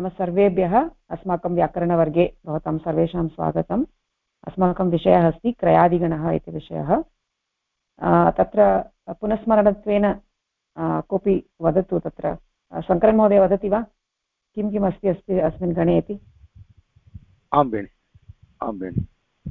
नमः सर्वेभ्यः। अस्माकं व्याकरणवर्गे भवतां सर्वेषां स्वागतम्। अस्माकं विषयः अस्ति क्रयादिगणः इति विषयः। तत्र पुनस्मरणत्वेन कोऽपि वदतु। तत्र शङ्करन् महोदय वदति वा किं किम् अस्ति अस्मिन् गणे इति? आं बेनि, आं बेनि,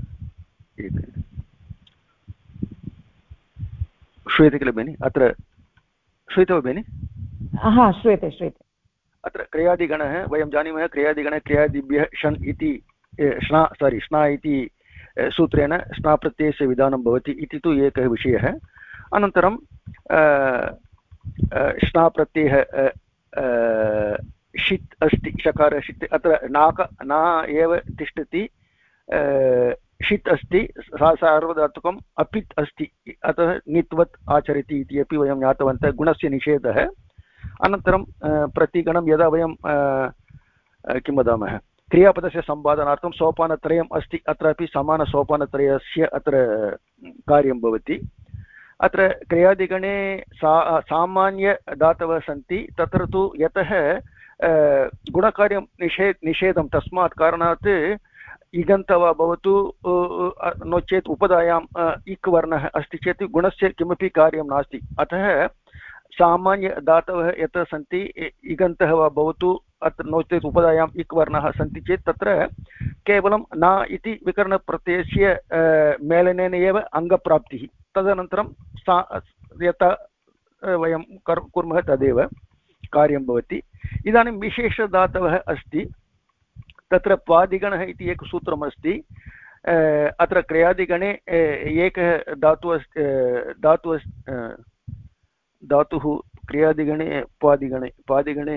श्रूयते किल बेनि? अत्र श्रूयते वा बेनि? हा, श्रूयते श्रूयते। अत्र क्रियादिगणः वयं जानीमः। क्रियादिगणे क्रियादिभ्यः षण् इति श्ना इति सूत्रेण स्नाप्रत्ययस्य विधानं भवति इति तु एकः विषयः। अनन्तरं स्नाप्रत्ययः षित् अस्ति, षकार षित्। अत्र ना एव तिष्ठति, षित् अस्ति, सार्वधातुकम् अपित् अस्ति, अतः नित्वत् आचरति इति अपि वयं ज्ञातवन्तः। गुणस्य निषेधः। अनन्तरं प्रतिगणं यदा वयं किं वदामः, क्रियापदस्य सम्पादनार्थं सोपानत्रयम् अस्ति, अत्रापि समानसोपानत्रयस्य अत्र कार्यं भवति। अत्र क्रियादिगणे सामान्यदातवः सन्ति। तत्र तु यतः गुणकार्यं निषेधं, तस्मात् कारणात् इगन्त वा भवतु नो चेत् उपधायाम् इक् वर्णः अस्ति चेत् गुणस्य किमपि कार्यं नास्ति। अतः सामान्यदातवः यत्र सन्ति, इगन्तः वा भवतु अत्र नो चेत् उपधायाम् इक् वर्णाः सन्ति चेत् तत्र केवलं न इति विकरणप्रत्ययस्य मेलनेन एव अङ्गप्राप्तिः। तदनन्तरं यथा वयं कुर्मः तदेव कार्यं भवति। इदानीं विशेषदातवः अस्ति। तत्र पादिगणः इति एकं सूत्रमस्ति। अत्र क्रियादिगणे एकः धातुः क्रियादिगणे पादिगणे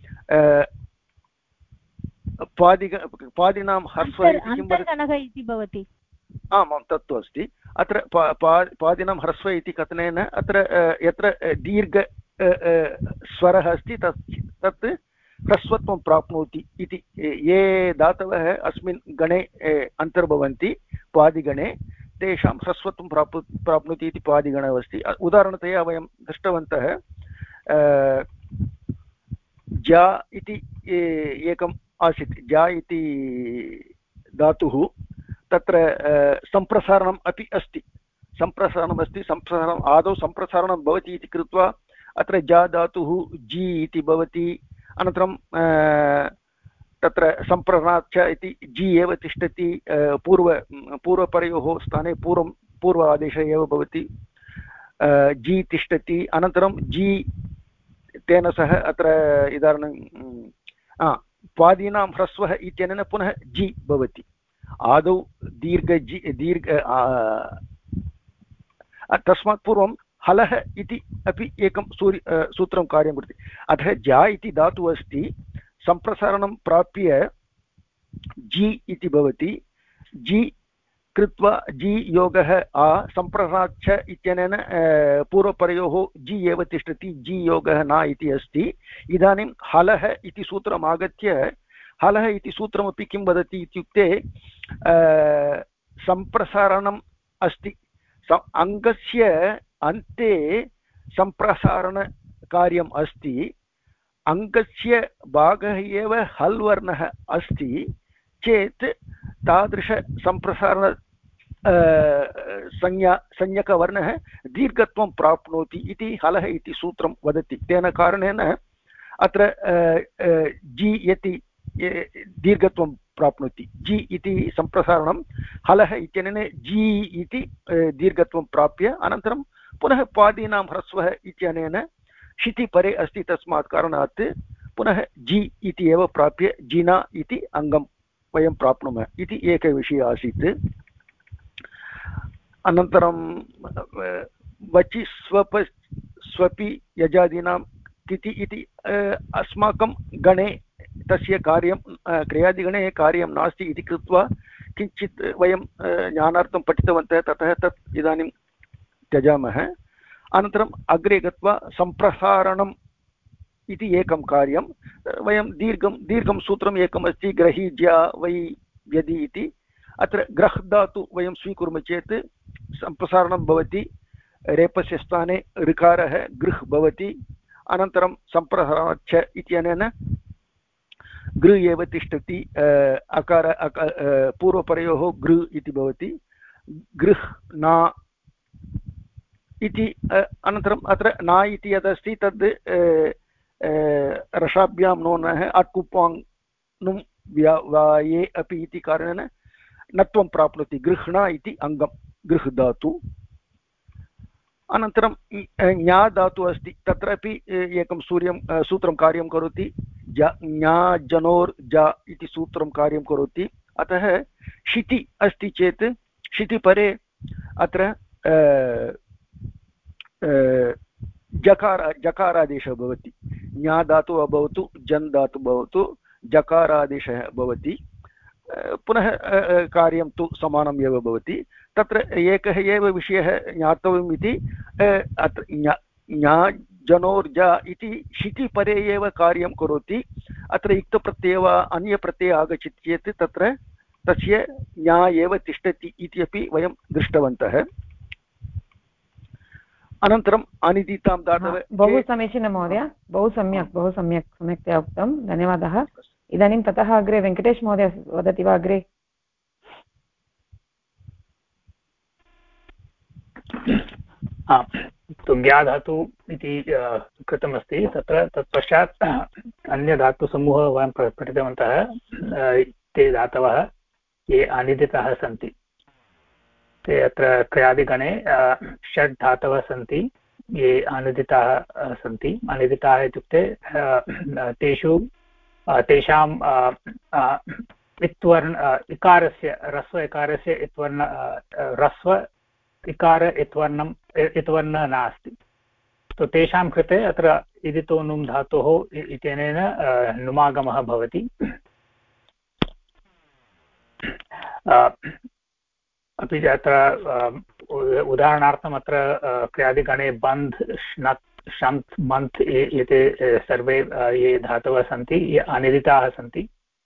पादिनां ह्रस्वः इति भवति। आमां तत्तु अस्ति। अत्र पादिनां ह्रस्व इति कथनेन अत्र यत्र दीर्घ स्वरः अस्ति तत् ह्रस्वत्वं प्राप्नोति इति। ये धातवः अस्मिन् गणे अन्तर्भवन्ति पादिगणे, तेषां ह्रस्वत्वं प्राप्नोति इति पादिगणः अस्ति। उदाहरणतया वयं दृष्टवन्तः, जा इति एकम् आसीत्। जा इति धातुः, तत्र सम्प्रसारणम् अपि अस्ति। सम्प्रसारणम् आदौ सम्प्रसारणं भवति इति कृत्वा अत्र जा धातुः जी इति भवति। अनन्तरं तत्र सम्प्रसारणात् च इति जी एव तिष्ठति। पूर्वपरयोः स्थाने पूर्व आदेशः एव भवति, जी तिष्ठति। अनन्तरं जी तेन सह अत्र इदानीं पादीनां ह्रस्वः इत्यनेन पुनः जी भवति। आदौ दीर्घ तस्मात् पूर्वं हलः इति अपि एकं सूत्रं कार्यं करोति। अतः जा इति धातुः अस्ति, सम्प्रसारणं प्राप्य जी इति भवति। जी कृत्वा जी योगः आ, सम्प्रसारणात् च इत्यनेन पूर्वपरयोः जी एव तिष्ठति, जी योगः न इति अस्ति। इदानीं हलः इति सूत्रम् आगत्य, हलः इति सूत्रमपि किं वदति इत्युक्ते सम्प्रसारणम् अस्ति। अङ्गस्य अन्ते सम्प्रसारणकार्यम् अस्ति। अङ्गस्य भागः एव हल् वर्णः अस्ति चेत् तादृशसम्प्रसारण संज्ञकवर्णः दीर्घत्वं प्राप्नोति इति हलः इति सूत्रं वदति। तेन कारणेन अत्र जी यति दीर्घत्वं प्राप्नोति। जी इति सम्प्रसारणं, हलः इत्यनेन जी इति दीर्घत्वं प्राप्य अनन्तरं पुनः पादीनां ह्रस्वः इत्यनेन शिति परे अस्ति, तस्मात् कारणात् पुनः जी इति एव प्राप्य जिना इति अङ्गं वयं प्राप्नुमः इति एकः विषयः आसीत्। अनन्तरं वचि स्वप स्वपि यजादीनां तिथि इति अस्माकं गणे तस्य कार्यं, क्रियादिगणे कार्यं नास्ति इति कृत्वा किञ्चित् वयं ज्ञानार्थं पठितवन्तः। ततः तत् इदानीं त्यजामः। अनन्तरम् अग्रे गत्वा सम्प्रसारणम् इति एकं कार्यं, वयं दीर्घं सूत्रम् एकम् अस्ति, ग्रहीज्या वै यदि इति। अत्र ग्रह् धातु वयं स्वीकुर्मः चेत् सम्प्रसारणं भवति, रेपस्य स्थाने ऋकारः गृह् भवति। अनन्तरं सम्प्रसारणाच्च इत्यनेन गृ एव तिष्ठति अकार पूर्वपरयोः गृ इति भवति गृह् न इति अनन्तरम् अत्र न इति यदस्ति तद् रसाभ्यां नोनः अट्कुप्वाङ् नुं वाये अपि इति कारणेन नत्वं प्राप्नोति गृह्ण इति अङ्गं गृह् धातु अनन्तरं ज्ञा धातुः अस्ति तत्रापि एकं सूत्रं कार्यं करोति ज्ञा जनोर् जा इति सूत्रं कार्यं करोति अतः शिति अस्ति चेत् शितिपरे अत्र जकारादेशः भवति ज्ञा धातुः भवतु जन् धातुः भवतु जकारादेशः भवति पुनः कार्यं तु समानम् एव भवति तत्र एकः एव विषयः ज्ञातव्यम् इति अत्र ज्ञा जनोर्जा इति शितिपरे एव कार्यं करोति अत्र युक्तप्रत्ययः वा अन्यप्रत्ययः आगच्छति चेत् तत्र तस्य ज्ञा एव तिष्ठति इति अपि वयं दृष्टवन्तः अनन्तरम् अनिदितां धातवः बहु समीचीनं महोदय बहु सम्यक्तया उक्तं धन्यवादः इदानीं ततः अग्रे वेङ्कटेश महोदय वदति वा अग्रे ज्ञाधातु इति कृतमस्ति तत्र तत्पश्चात् अन्यधातुसमूहः वयं पठितवन्तः ते धातवः ये अनिदिताः सन्ति ते अत्र क्रियादिगणे षड् धातवः सन्ति ये अनिदिताः सन्ति अनिदिताः इत्युक्ते तेषां इत्वर्ण इकारस्य ह्रस्व इकारस्य इत्वर्ण ह्रस्व इकार इत्वर्ण नास्ति तो तेषां कृते अत्र इदितो नुम् धातोः इत्यनेन नुमागमः भवति अपि च अत्र उदाहरणार्थम् अत्र क्रियादिगणे बन्ध् श्नत् शन्त् मन्त् एते सर्वे ये धातवः सन्ति ये अनिदिताः सन्ति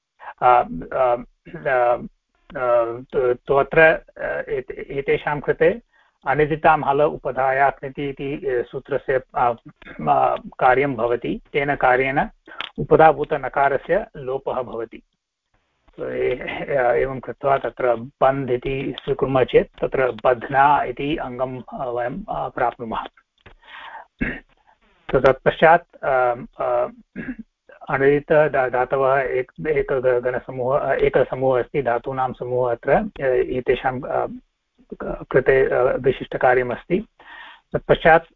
तो अत्र एतेषां कृते अनिदितां हल उपधायाक्निति इति सूत्रस्य कार्यं भवति तेन कार्येण उपधाभूतनकारस्य लोपः भवति एवं कृत्वा तत्र बन्ध् इति स्वीकुर्मः चेत् तत्र बध्ना इति अङ्गं वयं प्राप्नुमः तत्पश्चात् अनिदित धातवः एकः समूहः अस्ति धातूनां समूहः अत्र एतेषां कृते विशिष्टकार्यमस्ति तत्पश्चात्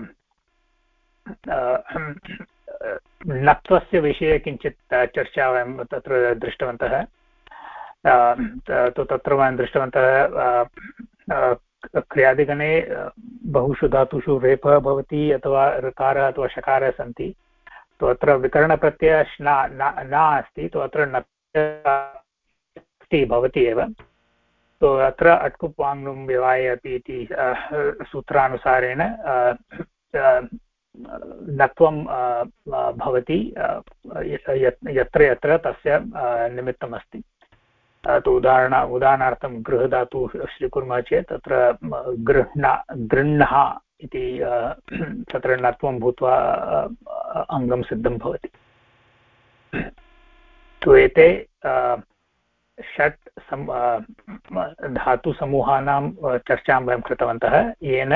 णत्वस्य विषये किञ्चित् चर्चा वयं तत्र दृष्टवन्तः तत्र वयं दृष्टवन्तः क्रियादिगणे बहुषु धातुषु रेफः भवति अथवा ऋकारः अथवा शकारः सन्ति तो अत्र विकरणप्रत्ययः न अस्ति तो अत्र नक्ति भवति एव तो अत्र अट्कुप् वाङ्नुं व्यवाये अपि इति सूत्रानुसारेण नत्वं भवति यत्र यत्र तस्य निमित्तमस्ति तो उदाहरणार्थं गृहधातु स्वीकुर्मः चेत् तत्र गृह्णः इति तत्र नत्वं भूत्वा अङ्गं सिद्धं भवति तो एते षट् धातुसमूहानां चर्चां वयं कृतवन्तः येन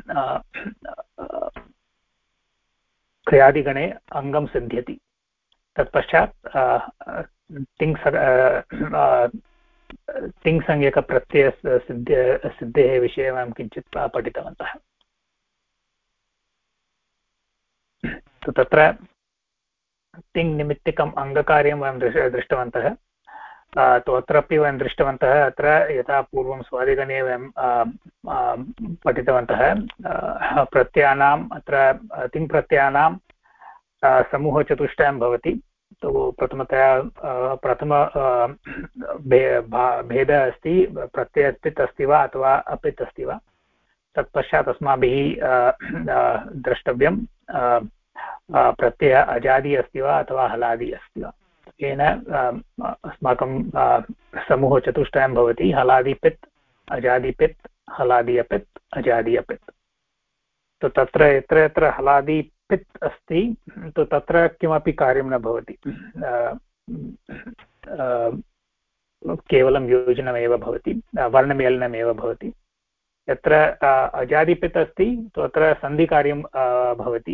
क्रियादिगणे अङ्गं सिद्ध्यति तत्पश्चात् तिङ्संज्ञकप्रत्ययस्य सिद्धेः विषये वयं किञ्चित् पठितवन्तः तत्र तिङ्निमित्तिकम् अङ्गकार्यं वयं दृष्टवन्तः तो अत्रापि वयं दृष्टवन्तः अत्र यथा पूर्वं स्वादिगणे वयं पठितवन्तः प्रत्ययानाम् अत्र तिङ्प्रत्ययानां समूहचतुष्टयं भवति तो प्रथमतया प्रथम भेदः अस्ति प्रत्ययस्थित् अस्ति वा अथवा अपित् अस्ति वा तत्पश्चात् अस्माभिः द्रष्टव्यं प्रत्ययः अजादि अस्ति वा अथवा हलादि अस्ति वा येन अस्माकं समूहचतुष्टयं भवति हलादिपित् अजादिपित् हलादि अपित् अजादि अपित् तो तत्र यत्र यत्र हलादि पित् अस्ति तो तत्र किमपि कार्यं न भवति केवलं योजनमेव भवति, वर्णमेलनमेव भवति। यत्र अजादिपित् अस्ति तत्र सन्धिकार्यं भवति,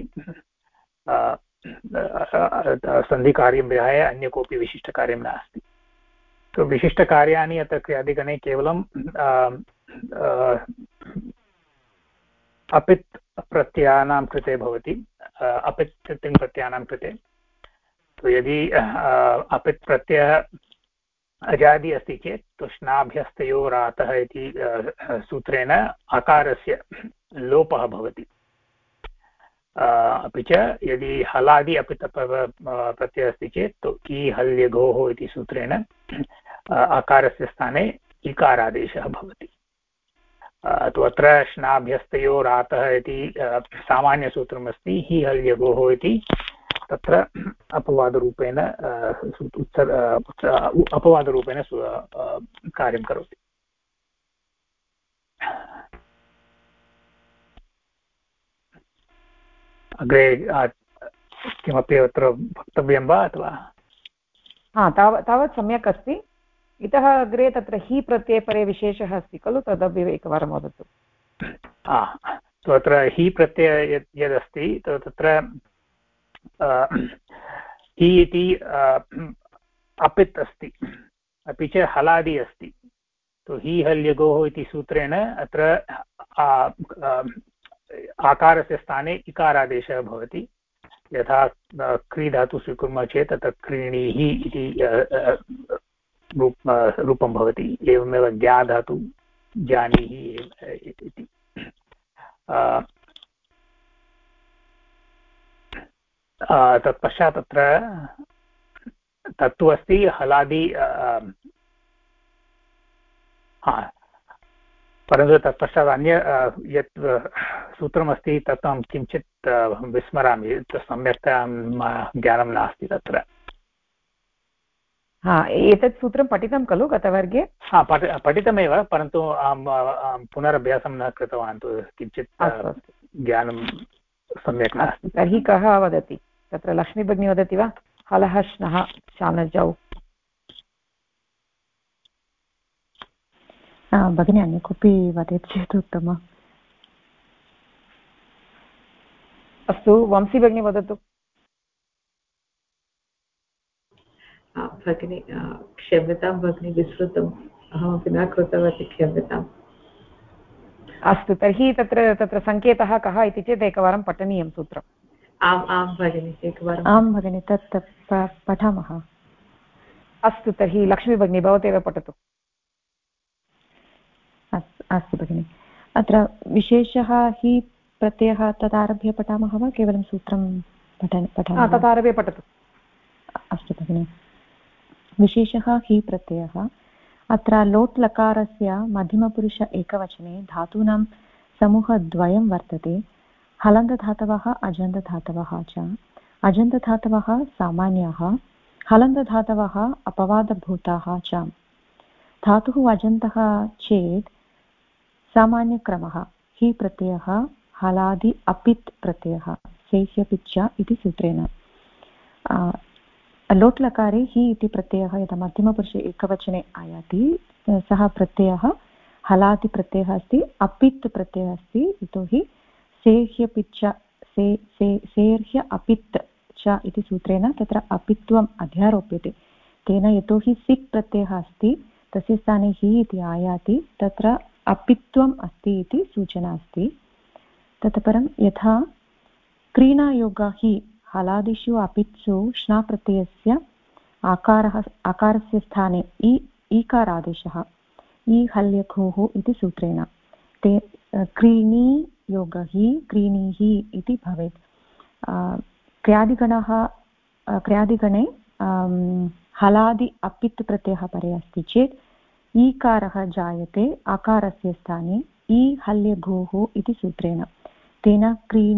सन्धिकार्यं विहाय अन्य कोऽपि विशिष्टकार्यं नास्ति। तो विशिष्टकार्याणि अत्र क्रियादिगणे केवलं अपित् प्रत्ययानां कृते भवति, अपित् तिङ् प्रत्ययानां कृते। तो यदि अपित् प्रत्ययः अजादि अस्ति चेत् तो श्नाभ्यस्तयोरातः इति सूत्रेण अकारस्य लोपः भवति। अपि च यदि हलादि अपि प्रत्ययः अस्ति चेत् तो इ हल्यघोः इति सूत्रेण अकारस्य स्थाने इकारादेशः भवति। तो अत्र श्नाभ्यस्तयोरातः इति सामान्यसूत्रमस्ति, हि हल्यघोः इति तत्र अपवादरूपेण अपवादरूपेण कार्यं करोति। अग्रे किमपि अत्र वक्तव्यं वा अथवा? तावत् सम्यक् अस्ति। इतः अग्रे तत्र हि प्रत्ययपरे विशेषः अस्ति खलु, तदपि एकवारं वदतु। अत्र हि प्रत्यय यदस्ति तत्र हि इति अपित् अस्ति, अपि च हलादि अस्ति। तो हि हल्यगोः इति सूत्रेण अत्र आकारस्य स्थाने इकारादेशः भवति। यथा क्री धातु स्वीकुर्मः चेत् तत्र क्रीणीः इति रूपं भवति। एवमेव ज्ञा धातु जानीः इति। तत्पश्चात् तत्र तत्तु अस्ति हलादि, परन्तु तत्पश्चात् अन्य यत् सूत्रमस्ति तत् अहं किञ्चित् विस्मरामि, सम्यक्तया ज्ञानं नास्ति तत्र। एतत् सूत्रं पठितं खलु गतवर्गे? पठितमेव, परन्तु अहं पुनरभ्यासं न कृतवान्, किञ्चित् ज्ञानं सम्यक् नास्ति। तर्हि कः वदति? तत्र लक्ष्मीभगिनी वदति वा? हलः श्नः शानजौ। भगिनी अन्य कोऽपि वदति चेत् उत्तमम्। अस्तु, वंशी भगिनी वदतु। भगिनी क्षम्यतां भगिनी, विस्मृतम्, अहमपि न कृतवती, क्षम्यताम्। अस्तु, तर्हि तत्र सङ्केतः कः इति चेत् एकवारं पठनीयं सूत्रम्। आम् भगिनी, एकवारम्। आं भगिनी, तत् पठामः। अस्तु, तर्हि लक्ष्मी भगिनी भवतेव पठतु। अस्तु भगिनि, अत्र विशेषः हि प्रत्ययः तदारभ्य पठामः वा केवलं सूत्रं पठामः? तदारभ्य पठतु। अस्तु भगिनि, विशेषः हि प्रत्ययः। अत्र लोट् लकारस्य मध्यमपुरुष एकवचने धातूनां समूहद्वयं वर्तते, हलन्तधातवः अजन्तधातवः च। अजन्तधातवः सामान्याः, हलन्तधातवः अपवादभूताः च। धातुः अजन्तः चेत् सामान्यक्रमः हि प्रत्ययः हलादि अपित् प्रत्ययः सेह्यपिच्च इति सूत्रेण। लोट् लकारे हि इति प्रत्ययः यदा मध्यमपुरुषे एकवचने आयाति सः प्रत्ययः हलादि प्रत्ययः अस्ति, अपित् प्रत्ययः अस्ति। यतोहि सेह्यपिच्च सेर्ह्य अपित् च इति सूत्रेण तत्र अपित्वम् अध्यारोप्यते। तेन यतोहि सिक् प्रत्ययः अस्ति तस्य स्थाने हि इति आयाति, तत्र अपित्वम् अस्ति इति सूचना अस्ति। ततः परं यथा क्रीणायोग हि हलादिषु अपित्सु श्नाप्रत्ययस्य आकारस्य स्थाने ईकारादेशः इ हल्यघोः इति सूत्रेण ते क्रीणी योग हि क्रीणीः इति भवेत्। क्रियादिगणे हलादि अपित् प्रत्ययः परे अस्ति चेत् ईकारः जायते आकारस्य स्थाने इ हल्यघोः इति सूत्रेण। तेन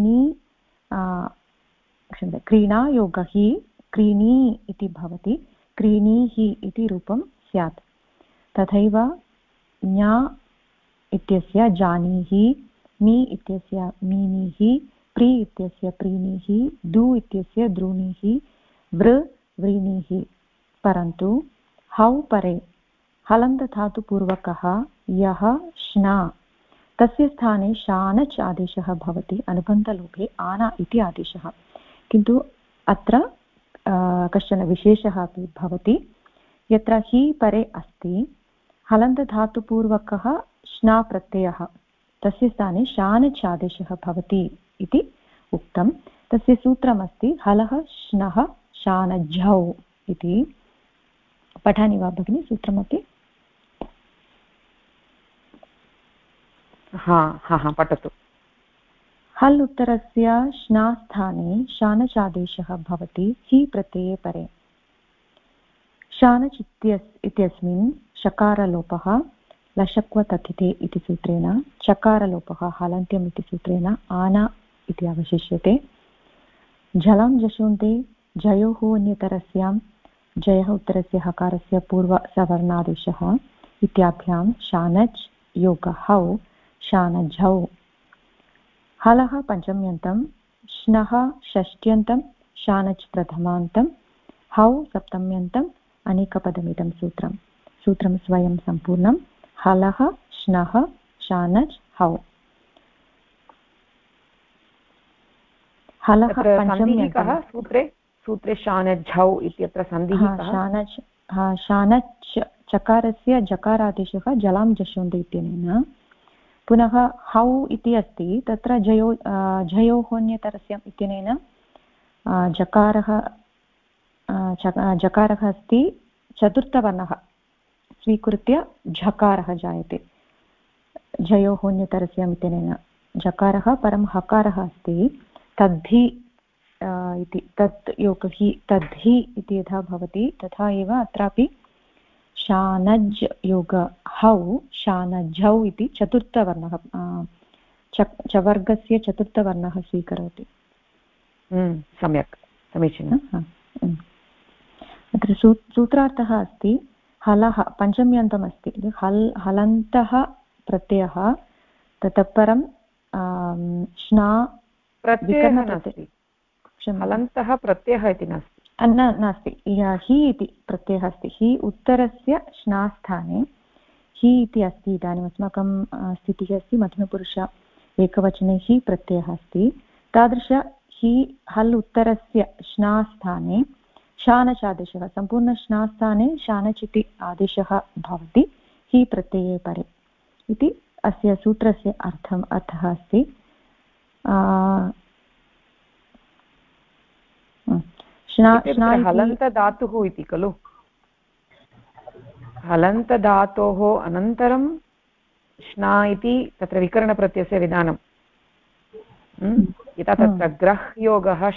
क्रीणा योग हि क्रीणी इति भवति, क्रीणीः इति रूपं स्यात्। तथैव ज्ञा इत्यस्य जानीः, मी इत्यस्य मीनीः, प्री इत्यस्य प्रीणीः, दु इत्यस्य द्रोणीः, वृ व्रीणीः परन्तु हौ परे हलन्तधातुपूर्वकः यः श्ना तस्य स्थाने शानच् आदेशः भवति अनुबन्धलोपे आना इति आदेशः। किन्तु अत्र कश्चन विशेषः अपि भवति। यत्र हि परे अस्ति हलन्तधातुपूर्वकः श्ना प्रत्ययः तस्य स्थाने शानच् आदेशः भवति इति उक्तं। तस्य सूत्रमस्ति हलः श्नः शानझौ इति। पठामि वा भगिनि सूत्रमपि? पठतु। हल् उत्तरस्य श्नास्थाने शानच् आदेशः भवति हि प्रत्यये परे। शानच् इत्यस्मिन् शकारलोपः लशक्व तथिते इति सूत्रेण, चकारलोपः हलन्त्यम् इति सूत्रेण आना इति अवशिष्यते। झलं जशोन्ते जयोः अन्यतरस्यां जयः उत्तरस्य हकारस्य पूर्वसवर्णादेशः इत्याभ्यां शानच् योगहौ शानझौ। हलः पञ्चम्यन्तं, श्नः षष्ट्यन्तं, शानच् प्रथमान्तं, हौ सप्तम्यन्तम् अनेकपदमिदं सूत्रं स्वयं सम्पूर्णं। हलः श्नः शानच् हौ। हलः पञ्चम्यन्तं सूत्रे शानझौ इत्यत्र सन्धिः शानच् चकारस्य जकारादेशः जलां जशोन्ति इत्यनेन। पुनः हौ इति अस्ति तत्र झयोः अन्यतरस्याम् इत्यनेन जकारः अस्ति चतुर्थवर्णः स्वीकृत्य झकारः जायते। झयोः अन्यतरस्याम् इत्यनेन जकारः परं हकारः अस्ति तद्धि इति तत् योगहि तद्धि इति यथा भवति तथा एव अत्रापि शानज् योग हौ शानझौ इति चतुर्थवर्णः चवर्गस्य चतुर्थवर्णः स्वीकरोति। सम्यक् समीचीनम्। अत्र सूत्रार्थः अस्ति हलः पञ्चम्यन्तमस्ति हलन्तः प्रत्ययः ततः परं श्ना हलन्तः प्रत्ययः इति नास्ति हि इति प्रत्ययः अस्ति। हि उत्तरस्य श्नास्थाने हि इति अस्ति। इदानीम् अस्माकं स्थितिः अस्ति मध्यमपुरुष एकवचने हि प्रत्ययः अस्ति। तादृश हि हल् उत्तरस्य श्नास्थाने शानच् आदेशः सम्पूर्णश्नास्थाने शानच् इति आदेशः भवति हि प्रत्यये परे इति अस्य सूत्रस्य अर्थः अस्ति। हलन्तधातुः इति खलु। हलन्तधातोः अनन्तरं श्ना इति तत्र विकरणप्रत्ययस्य विधानं। यथा तत्र ग्रह्योगः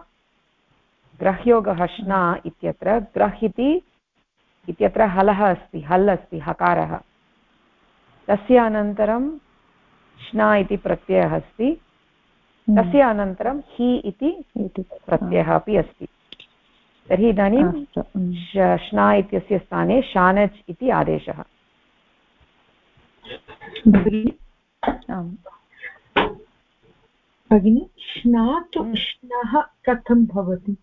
श्ना इत्यत्र ग्रह् इत्यत्र हलः अस्ति हल् अस्ति हकारः तस्य अनन्तरं श्ना इति प्रत्ययः अस्ति तस्य अनन्तरं हि इति प्रत्ययः अपि अस्ति। तर्हि इदानीं श्ना इत्यस्य स्थाने शानच् इति आदेशः। भगिनी श्ना तु श्नः कथं भवति?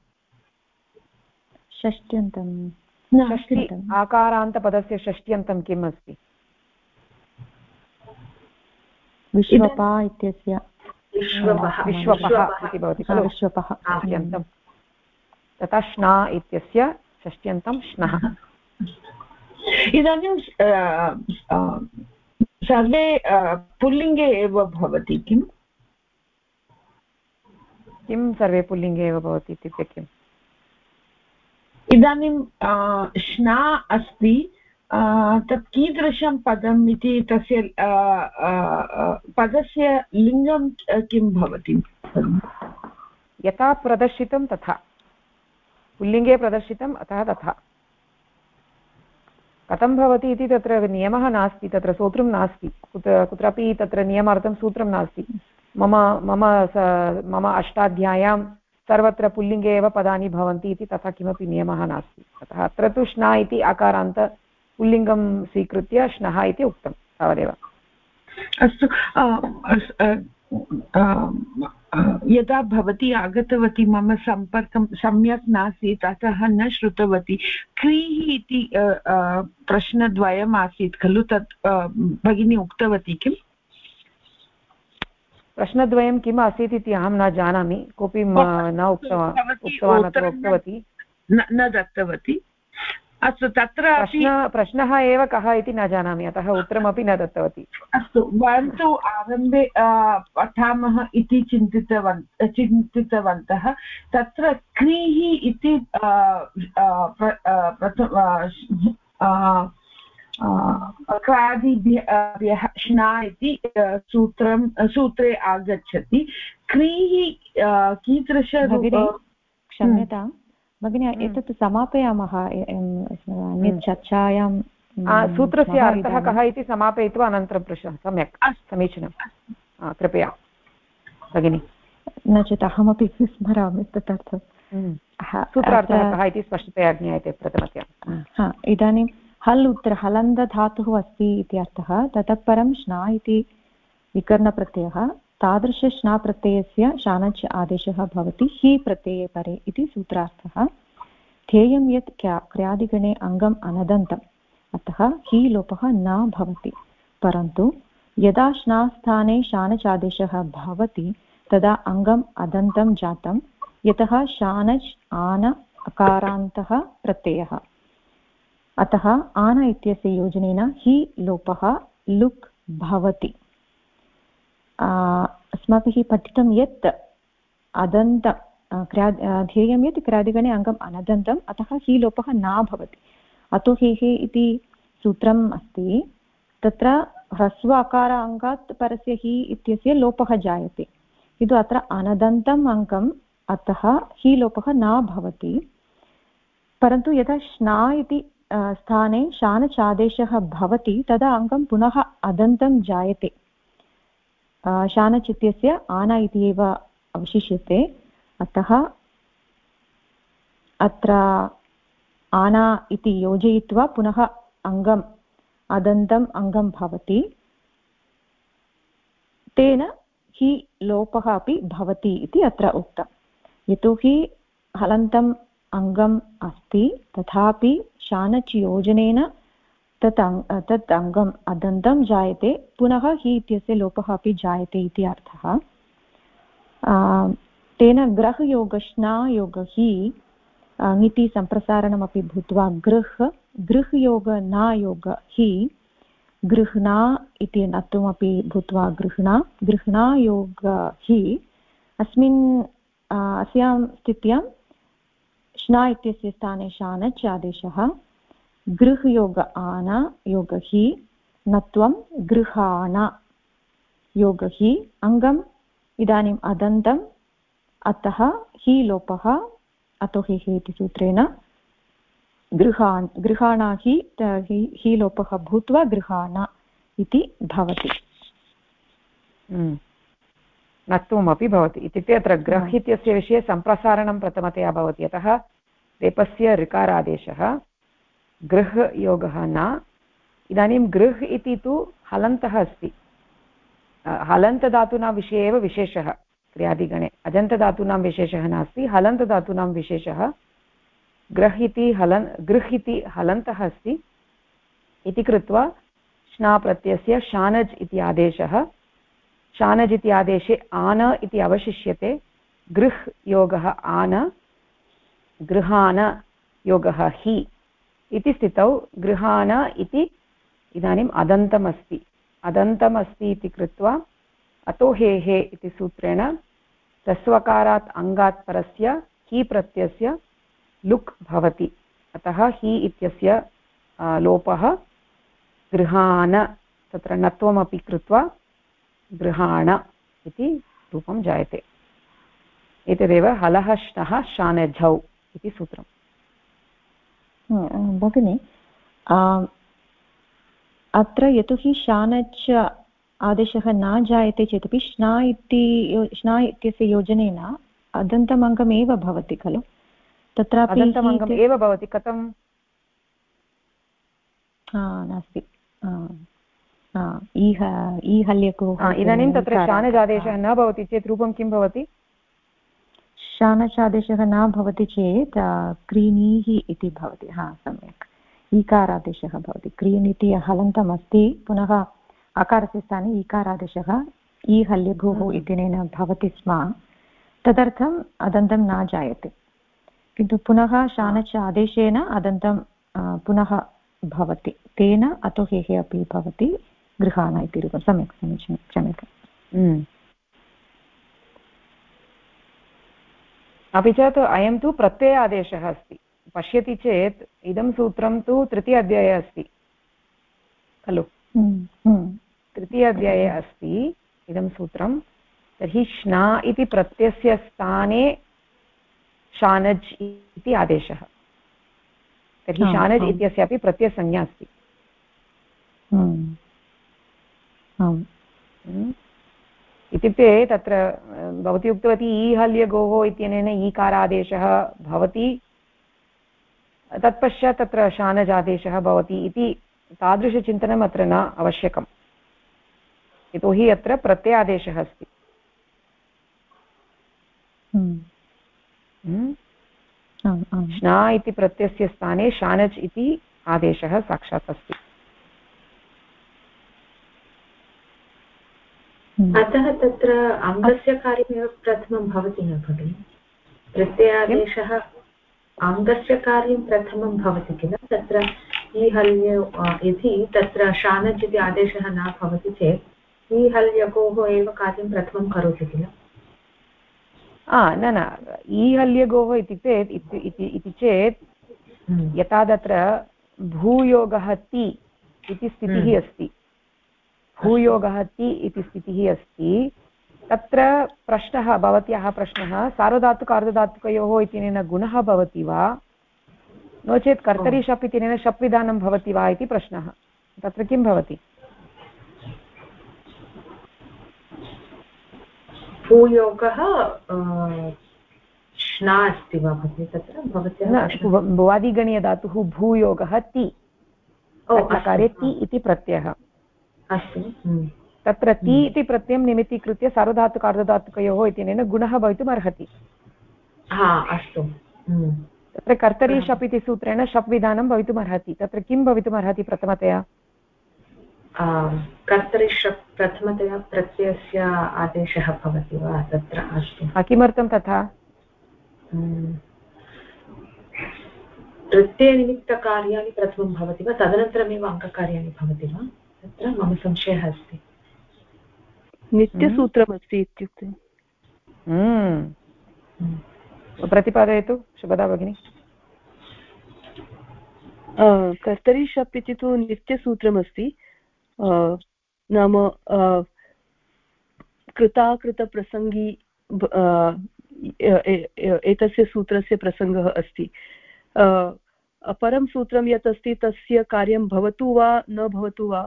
षष्टि आकारान्तपदस्य षष्ट्यन्तं किम् अस्ति? विश्वपा इत्यस्य विश्वपः इति भवति खलु षष्ट्यन्तं। तथा श्ना इत्यस्य षष्ट्यन्तं श्नः। इदानीं सर्वे पुल्लिङ्गे एव भवति किम्? किं सर्वे पुल्लिङ्गे एव भवति इत्युक्ते किम्? इदानीं श्ना अस्ति तत् कीदृशं पदम् इति तस्य पदस्य लिङ्गं किं भवति? यथा प्रदर्शितं तथा पुल्लिङ्गे प्रदर्शितम् अतः तथा। कथं भवति इति तत्र नियमः नास्ति, तत्र सूत्रं नास्ति, कुत्रापि तत्र नियमार्थं सूत्रं नास्ति। मम अष्टाध्याय्यां सर्वत्र पुल्लिङ्गे एव पदानि भवन्ति इति तथा किमपि नियमः नास्ति। अतः अत्र तु श्ना इति आकारान्त पुल्लिङ्गं स्वीकृत्य श्नः इति उक्तं तावदेव। अस्तु यदा भवती आगतवती मम सम्पर्कं सम्यक् नासीत् अतः न श्रुतवती क्रीः इति प्रश्नद्वयम् आसीत् खलु तत् भगिनी उक्तवती किम् प्रश्नद्वयं किम् आसीत् इति अहं न जानामि कोऽपि न उक्तवान् अथवा उक्तवती न दत्तवती अस्तु तत्र प्रश्नः एव कः इति न जानामि अतः उत्तरमपि न दत्तवती अस्तु वयं तु आरम्भे पठामः इति चिन्तितवन्तः तत्र क्रीः इति क्रादिभ्यः श्ना इति सूत्रे आगच्छति क्रीः कीदृश क्षम्यतां भगिनी एतत् समापयामः अन्यत् चर्चायां सूत्रस्य अर्थः कः इति समापयित्वा अनन्तरं प्रश्नः सम्यक् समीचीनं कृपया भगिनि न चेत् अहमपि विस्मरामि तदर्थं सूत्रार्थः कः इति स्पष्टतया ज्ञायते प्रथमतया इदानीं हल् हलन्तधातुः अस्ति इति अर्थः ततः परं श्ना इति विकरणप्रत्ययः तादृशश्नाप्रत्ययस्य शानच् आदेशः भवति हि प्रत्यये परे इति सूत्रार्थः ध्येयं यत् क्रियादिगणे अङ्गम् अनदन्तम् अतः हि लोपः न भवति परन्तु यदा श्नास्थाने शानच् आदेशः भवति तदा अङ्गम् अदन्तं जातं यतः शानच् आन अकारान्तः प्रत्ययः अतः आन इत्यस्य योजनेन हि लोपः लुक् भवति अस्माभिः पठितं यत् अदन्त ध्येयं यत् क्रियादिगणे अङ्गम् अनदन्तम् अतः हि लोपः न भवति अतो हेः इति सूत्रम् अस्ति तत्र ह्रस्व अकार अङ्गात् परस्य हि इत्यस्य लोपः जायते किन्तु अत्र अनदन्तम् अङ्गम् अतः हि लोपः न भवति परन्तु यदा श्ना इति स्थाने शानच् आदेशः भवति तदा अङ्गं पुनः अदन्तं जायते शानच् इत्यस्य आना इति एव अवशिष्यते अतः अत्र आना इति योजयित्वा पुनः अङ्गम् अदन्तम् अङ्गं भवति तेन हि लोपः अपि भवति इति अत्र उक्तं यतोहि हलन्तम् अङ्गम् अस्ति तथापि शानच् योजनेन तत् अङ्गम् अदन्तं जायते पुनः हि इत्यस्य लोपः अपि जायते इति अर्थः तेन ग्रहयोगश्नायोग हि ङिति सम्प्रसारणमपि भूत्वा गृह्योग नायोग हि गृह्णा इति नत्वमपि भूत्वा गृह्णायोग हि अस्यां स्थित्यां श्ना इत्यस्य स्थाने शानच् आदेशः गृह्योग आना योग हि नत्वं गृहाण योग हि अङ्गम् इदानीम् अदन्तम् अतः हि लोपः अतो हि इति सूत्रेण गृहाणा हि लोपः भूत्वा गृहाण इति भवति नत्वमपि भवति इत्युक्ते अत्र ग्रह् इत्यस्य विषये सम्प्रसारणं प्रथमतया भवति अतः रेपस्य ऋकारादेशः गृह् योगः न इदानीं गृह् इति तु हलन्तः अस्ति हलन्तधातूनां विषये एव विशेषः क्रियादिगणे अजन्तधातूनां विशेषः नास्ति हलन्तधातूनां विशेषः गृह् इति हलन्तः अस्ति इति कृत्वा श्ना प्रत्ययस्य शानज् इति आदेशः शानज् इति आदेशे आन इति अवशिष्यते गृह् योगः आन गृहाण योगः हि इति स्थितौ गृहाण इति इदानीम् अदन्तमस्ति इति कृत्वा अतो हेः इति सूत्रेण ह्रस्वकारात् अङ्गात् परस्य हि प्रत्ययस्य लुक् भवति अतः हि इत्यस्य लोपः गृहाण तत्र नत्वमपि कृत्वा गृहाण इति रूपं जायते एतदेव हलः श्नः शानझौ इति सूत्रम् भगिनि अत्र यतोहि शानच् आदेशः न जायते चेदपि श्ना इत्यस्य योजनेन अदन्तमङ्गमेव भवति खलु तत्रापि अदन्तमङ्गम् एव भवति कथं नास्ति ईहल्यकोः इदानीं तत्र शानजादेशः न भवति चेत् रूपं किं भवति? शानचादेशः न भवति चेत् क्रीणीः इति भवति। सम्यक्, ईकारादेशः भवति। क्रीन् इति हलन्तम् अस्ति, पुनः अकारस्य स्थाने ईकारादेशः ईहल्यगोः इत्यनेन भवति स्म, तदर्थम् अदन्तं न जायते। किन्तु पुनः शानच आदेशेन अदन्तं पुनः भवति, तेन अतो हेः अपि भवति गृहाण इति रूपं। सम्यक्, समीचीनं, क्षम्यताम्। अपि च अयं तु प्रत्यय आदेशः अस्ति। पश्यति चेत् इदं सूत्रं तु तृतीय अध्याये अस्ति खलु? तृतीय अध्याये अस्ति इदं सूत्रं। तर्हि श्ना इति प्रत्ययस्य स्थाने शानज् इति आदेशः। तर्हि शानज् इत्यस्यापि प्रत्ययसंज्ञा अस्ति। इत्युक्ते तत्र भवती उक्तवती ईहल्यगोः इत्यनेन ईकारादेशः भवति, तत्पश्चात् तत्र शानजादेशः भवति इति तादृशचिन्तनम् अत्र न आवश्यकम्, यतोहि अत्र प्रत्ययादेशः अस्ति। श्ना इति प्रत्ययस्य स्थाने शानच् इति आदेशः साक्षात् अस्ति। अतः तत्र अङ्गस्य कार्यमेव प्रथमं भवति न भगिनि? प्रत्ययादेशः अङ्गस्य कार्यं प्रथमं भवति किल? तत्र ईहल्य इति तत्र शानच् इति आदेशः न भवति चेत् ईहल्यगोः एव कार्यं प्रथमं करोति किल? न ईहल्यगोः इति चेत् यथा तत्र भूयोगः ति इति स्थितिः अस्ति, भूयोगः ति इति स्थितिः अस्ति, तत्र प्रश्नः, भवत्याः प्रश्नः सार्वधातुक अर्धधातुकयोः इत्यनेन गुणः भवति वा, नो चेत् कर्तरि शप् इत्यनेन शप् विधानं भवति वा इति प्रश्नः। तत्र किं भवति? भूयोगः श्ना अस्ति वा भगिनि तत्र भवत्याः? भुवादिगणीयधातुः भूयोगः ति, कार्ये ति इति प्रत्ययः अस्तु। तत्र ति इति प्रत्ययं निमित्तीकृत्य सार्वधातुक अर्धधातुकयोः इत्यनेन गुणः भवितुम् अर्हति। अस्तु। तत्र कर्तरि शप् इति सूत्रेण शप् विधानं भवितुम् अर्हति। तत्र किं भवितुम् अर्हति प्रथमतया? कर्तरि शप् प्रथमतया प्रत्ययस्य आदेशः भवति वा तत्र? अस्तु। किमर्थं तथा? प्रत्ययनिमित्तकार्याणि प्रथमं भवति वा, तदनन्तरमेव अङ्गकार्याणि भवति वा? तत्र मम संशयः अस्ति। नित्यसूत्रमस्ति इत्युक्ते प्रतिपादयतु शुभदा भगिनी। कर्तरि शप् इति तु नित्यसूत्रमस्ति, नाम कृताकृतप्रसङ्गी एतस्य सूत्रस्य प्रसङ्गः अस्ति। अपरं सूत्रं यत् अस्ति तस्य कार्यं भवतु वा न भवतु वा,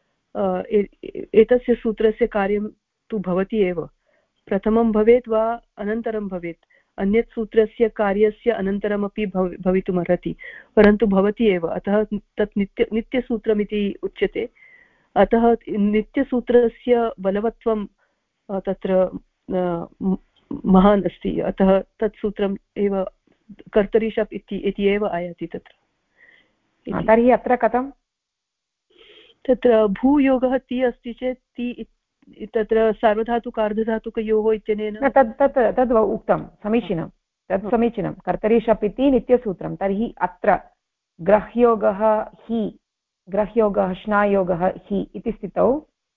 एतस्य सूत्रस्य कार्यं तु भवति एव। प्रथमं भवेत् वा अनन्तरं भवेत्, अन्यत् सूत्रस्य कार्यस्य अनन्तरमपि भवितुमर्हति, परन्तु भवति एव। अतः तत् नित्यसूत्रमिति उच्यते। अतः नित्यसूत्रस्य बलवत्वं तत्र महान् अस्ति। अतः तत् सूत्रम् एव कर्तरि शप् इति एव आयाति तत्र। तर्हि अत्र कथं? तत्र भूयोगः ति अस्ति चेत् ति तत्र सार्वधातुक अर्धधातुकयोः इत्यनेन तद् उक्तं, समीचीनं, तत् समीचीनं। कर्तरि शप् इति नित्यसूत्रं। तर्हि अत्र ग्रह्योगः हि, ग्रह्योगः श्नायोगः हि इति स्थितौ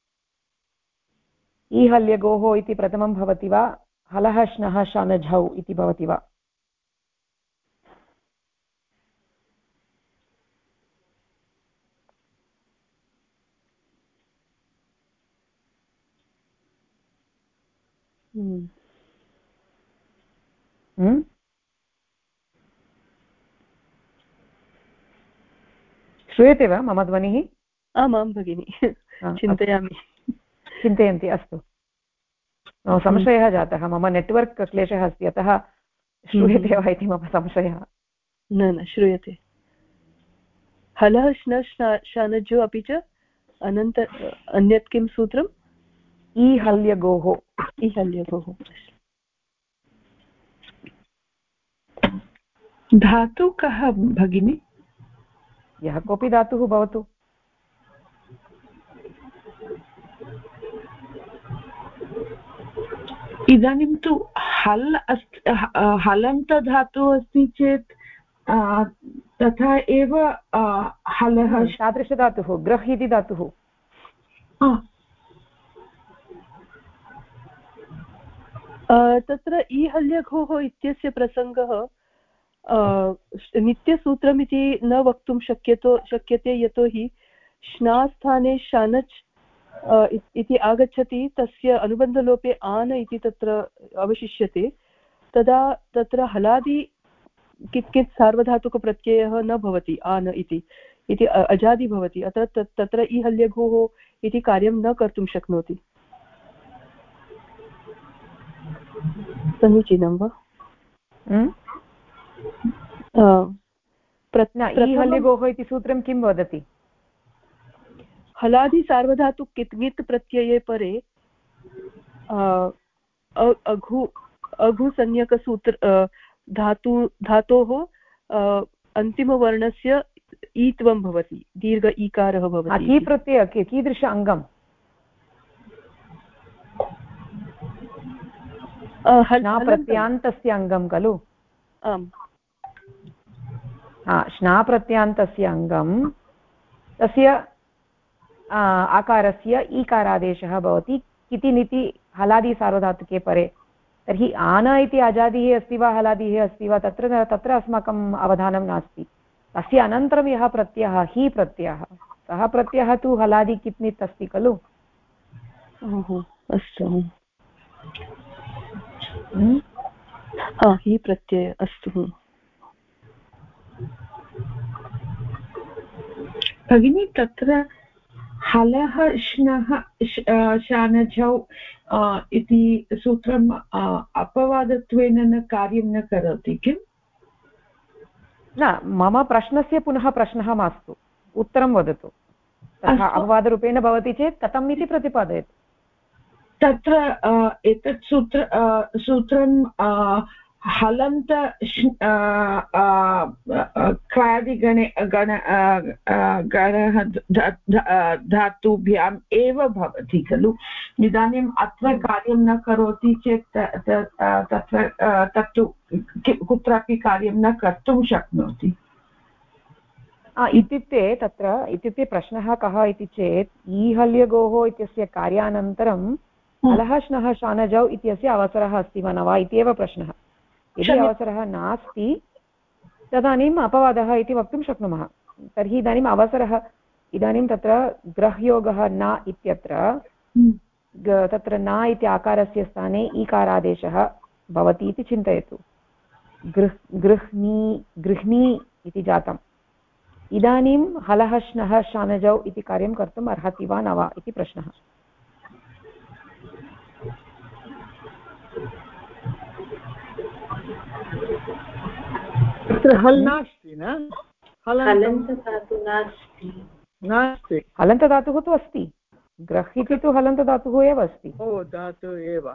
ईहल्यगोः इति प्रथमं भवति वा, हलः श्नः शानझौ इति भवति वा? श्रूयते वा मम ध्वनिः? आमां भगिनि, चिन्तयामि। चिन्तयन्ति, अस्तु। संशयः जातः, मम नेट्वर्क् क्लेशः अस्ति, अतः श्रूयते वा इति मम संशयः। न श्रूयते। हलः श्न शानजो अपि च अन्यत् किं सूत्रम्? ईहल्यगोः। ईहल्यगोः। धातु कः भगिनि? यः कोऽपि धातुः भवतु। इदानीं तु हल् अस्ति, हलन्तधातुः अस्ति चेत् तथा एव हलः तादृशधातुः ग्रह् इति धातुः। तत्र ईहल्यघोः इत्यस्य प्रसङ्गः नित्यसूत्रमिति न वक्तुं शक्यते यतोहि श्नास्थाने शानच् इति आगच्छति, तस्य अनुबन्धलोपे आन इति तत्र अवशिष्यते, तदा तत्र हलादि किञ्चित् सार्वधातुकप्रत्ययः न भवति आन इति अजादि भवति। अतः तत्र ईहल्यघोः इति कार्यं न कर्तुं शक्नोति। समीचीनं वा? ईहल्यगोः इति सूत्रं किं वदति? हलादि सार्वधातु कित् प्रत्यये परे अघुसंज्ञकसूत्र धातोः अन्तिमवर्णस्य ईत्वं भवति, दीर्घ ईकारः भवति। की प्रत्यय कीदृश अङ्गम्? प्रत्यान्तस्य अङ्गं खलु? आम्। श्नाप्रत्यान्तस्य अङ्गं, तस्य आकारस्य ईकारादेशः भवति किति निति हलादि सार्वधातुके परे। तर्हि आन इति अजादिः अस्ति वा हलादिः अस्ति वा तत्र अस्माकम् अवधानं नास्ति। तस्य अनन्तरं यः प्रत्ययः हि प्रत्ययः, सः प्रत्ययः तु हलादि कित्नित् अस्ति खलु? अस्तु, हि प्रत्यय अस्तु। भगिनी तत्र हलः श्नः शानजौ इति सूत्रम् अपवादत्वेन न कार्यं न करोति किम्? न, मम प्रश्नस्य पुनः प्रश्नः मास्तु, उत्तरं वदतु। तथा अपवादरूपेण भवति चेत् कथम् इति प्रतिपादयतु। तत्र एतत् सूत्रं हलन्त क्रादिगणे गणः धातुभ्याम् एव भवति खलु। इदानीम् अत्र कार्यं न करोति चेत् तत्तु कुत्रापि कार्यं न कर्तुं शक्नोति। इत्युक्ते प्रश्नः कः इति चेत् ईहल्यगोः इत्यस्य कार्यानन्तरं हलः श्नः शानजौ इत्यस्य अवसरः अस्ति वा न वा इत्येव प्रश्नः। यदि अवसरः नास्ति तदानीम् अपवादः इति वक्तुं शक्नुमः। तर्हि इदानीम् अवसरः, इदानीं तत्र ग्रह्योगः न इत्यत्र तत्र न इति आकारस्य स्थाने ईकारादेशः भवति इति चिन्तयतु। गृह्णी इति जातम्। इदानीं हलः श्नः शानजौ इति कार्यं कर्तुम् अर्हति वा न वा इति प्रश्नः। तत्र हल् नास्ति न? नास्ति। हलन्तधातुः तु अस्ति, ग्रह् इति तु हलन्तधातुः एव अस्ति। ओ धातु एव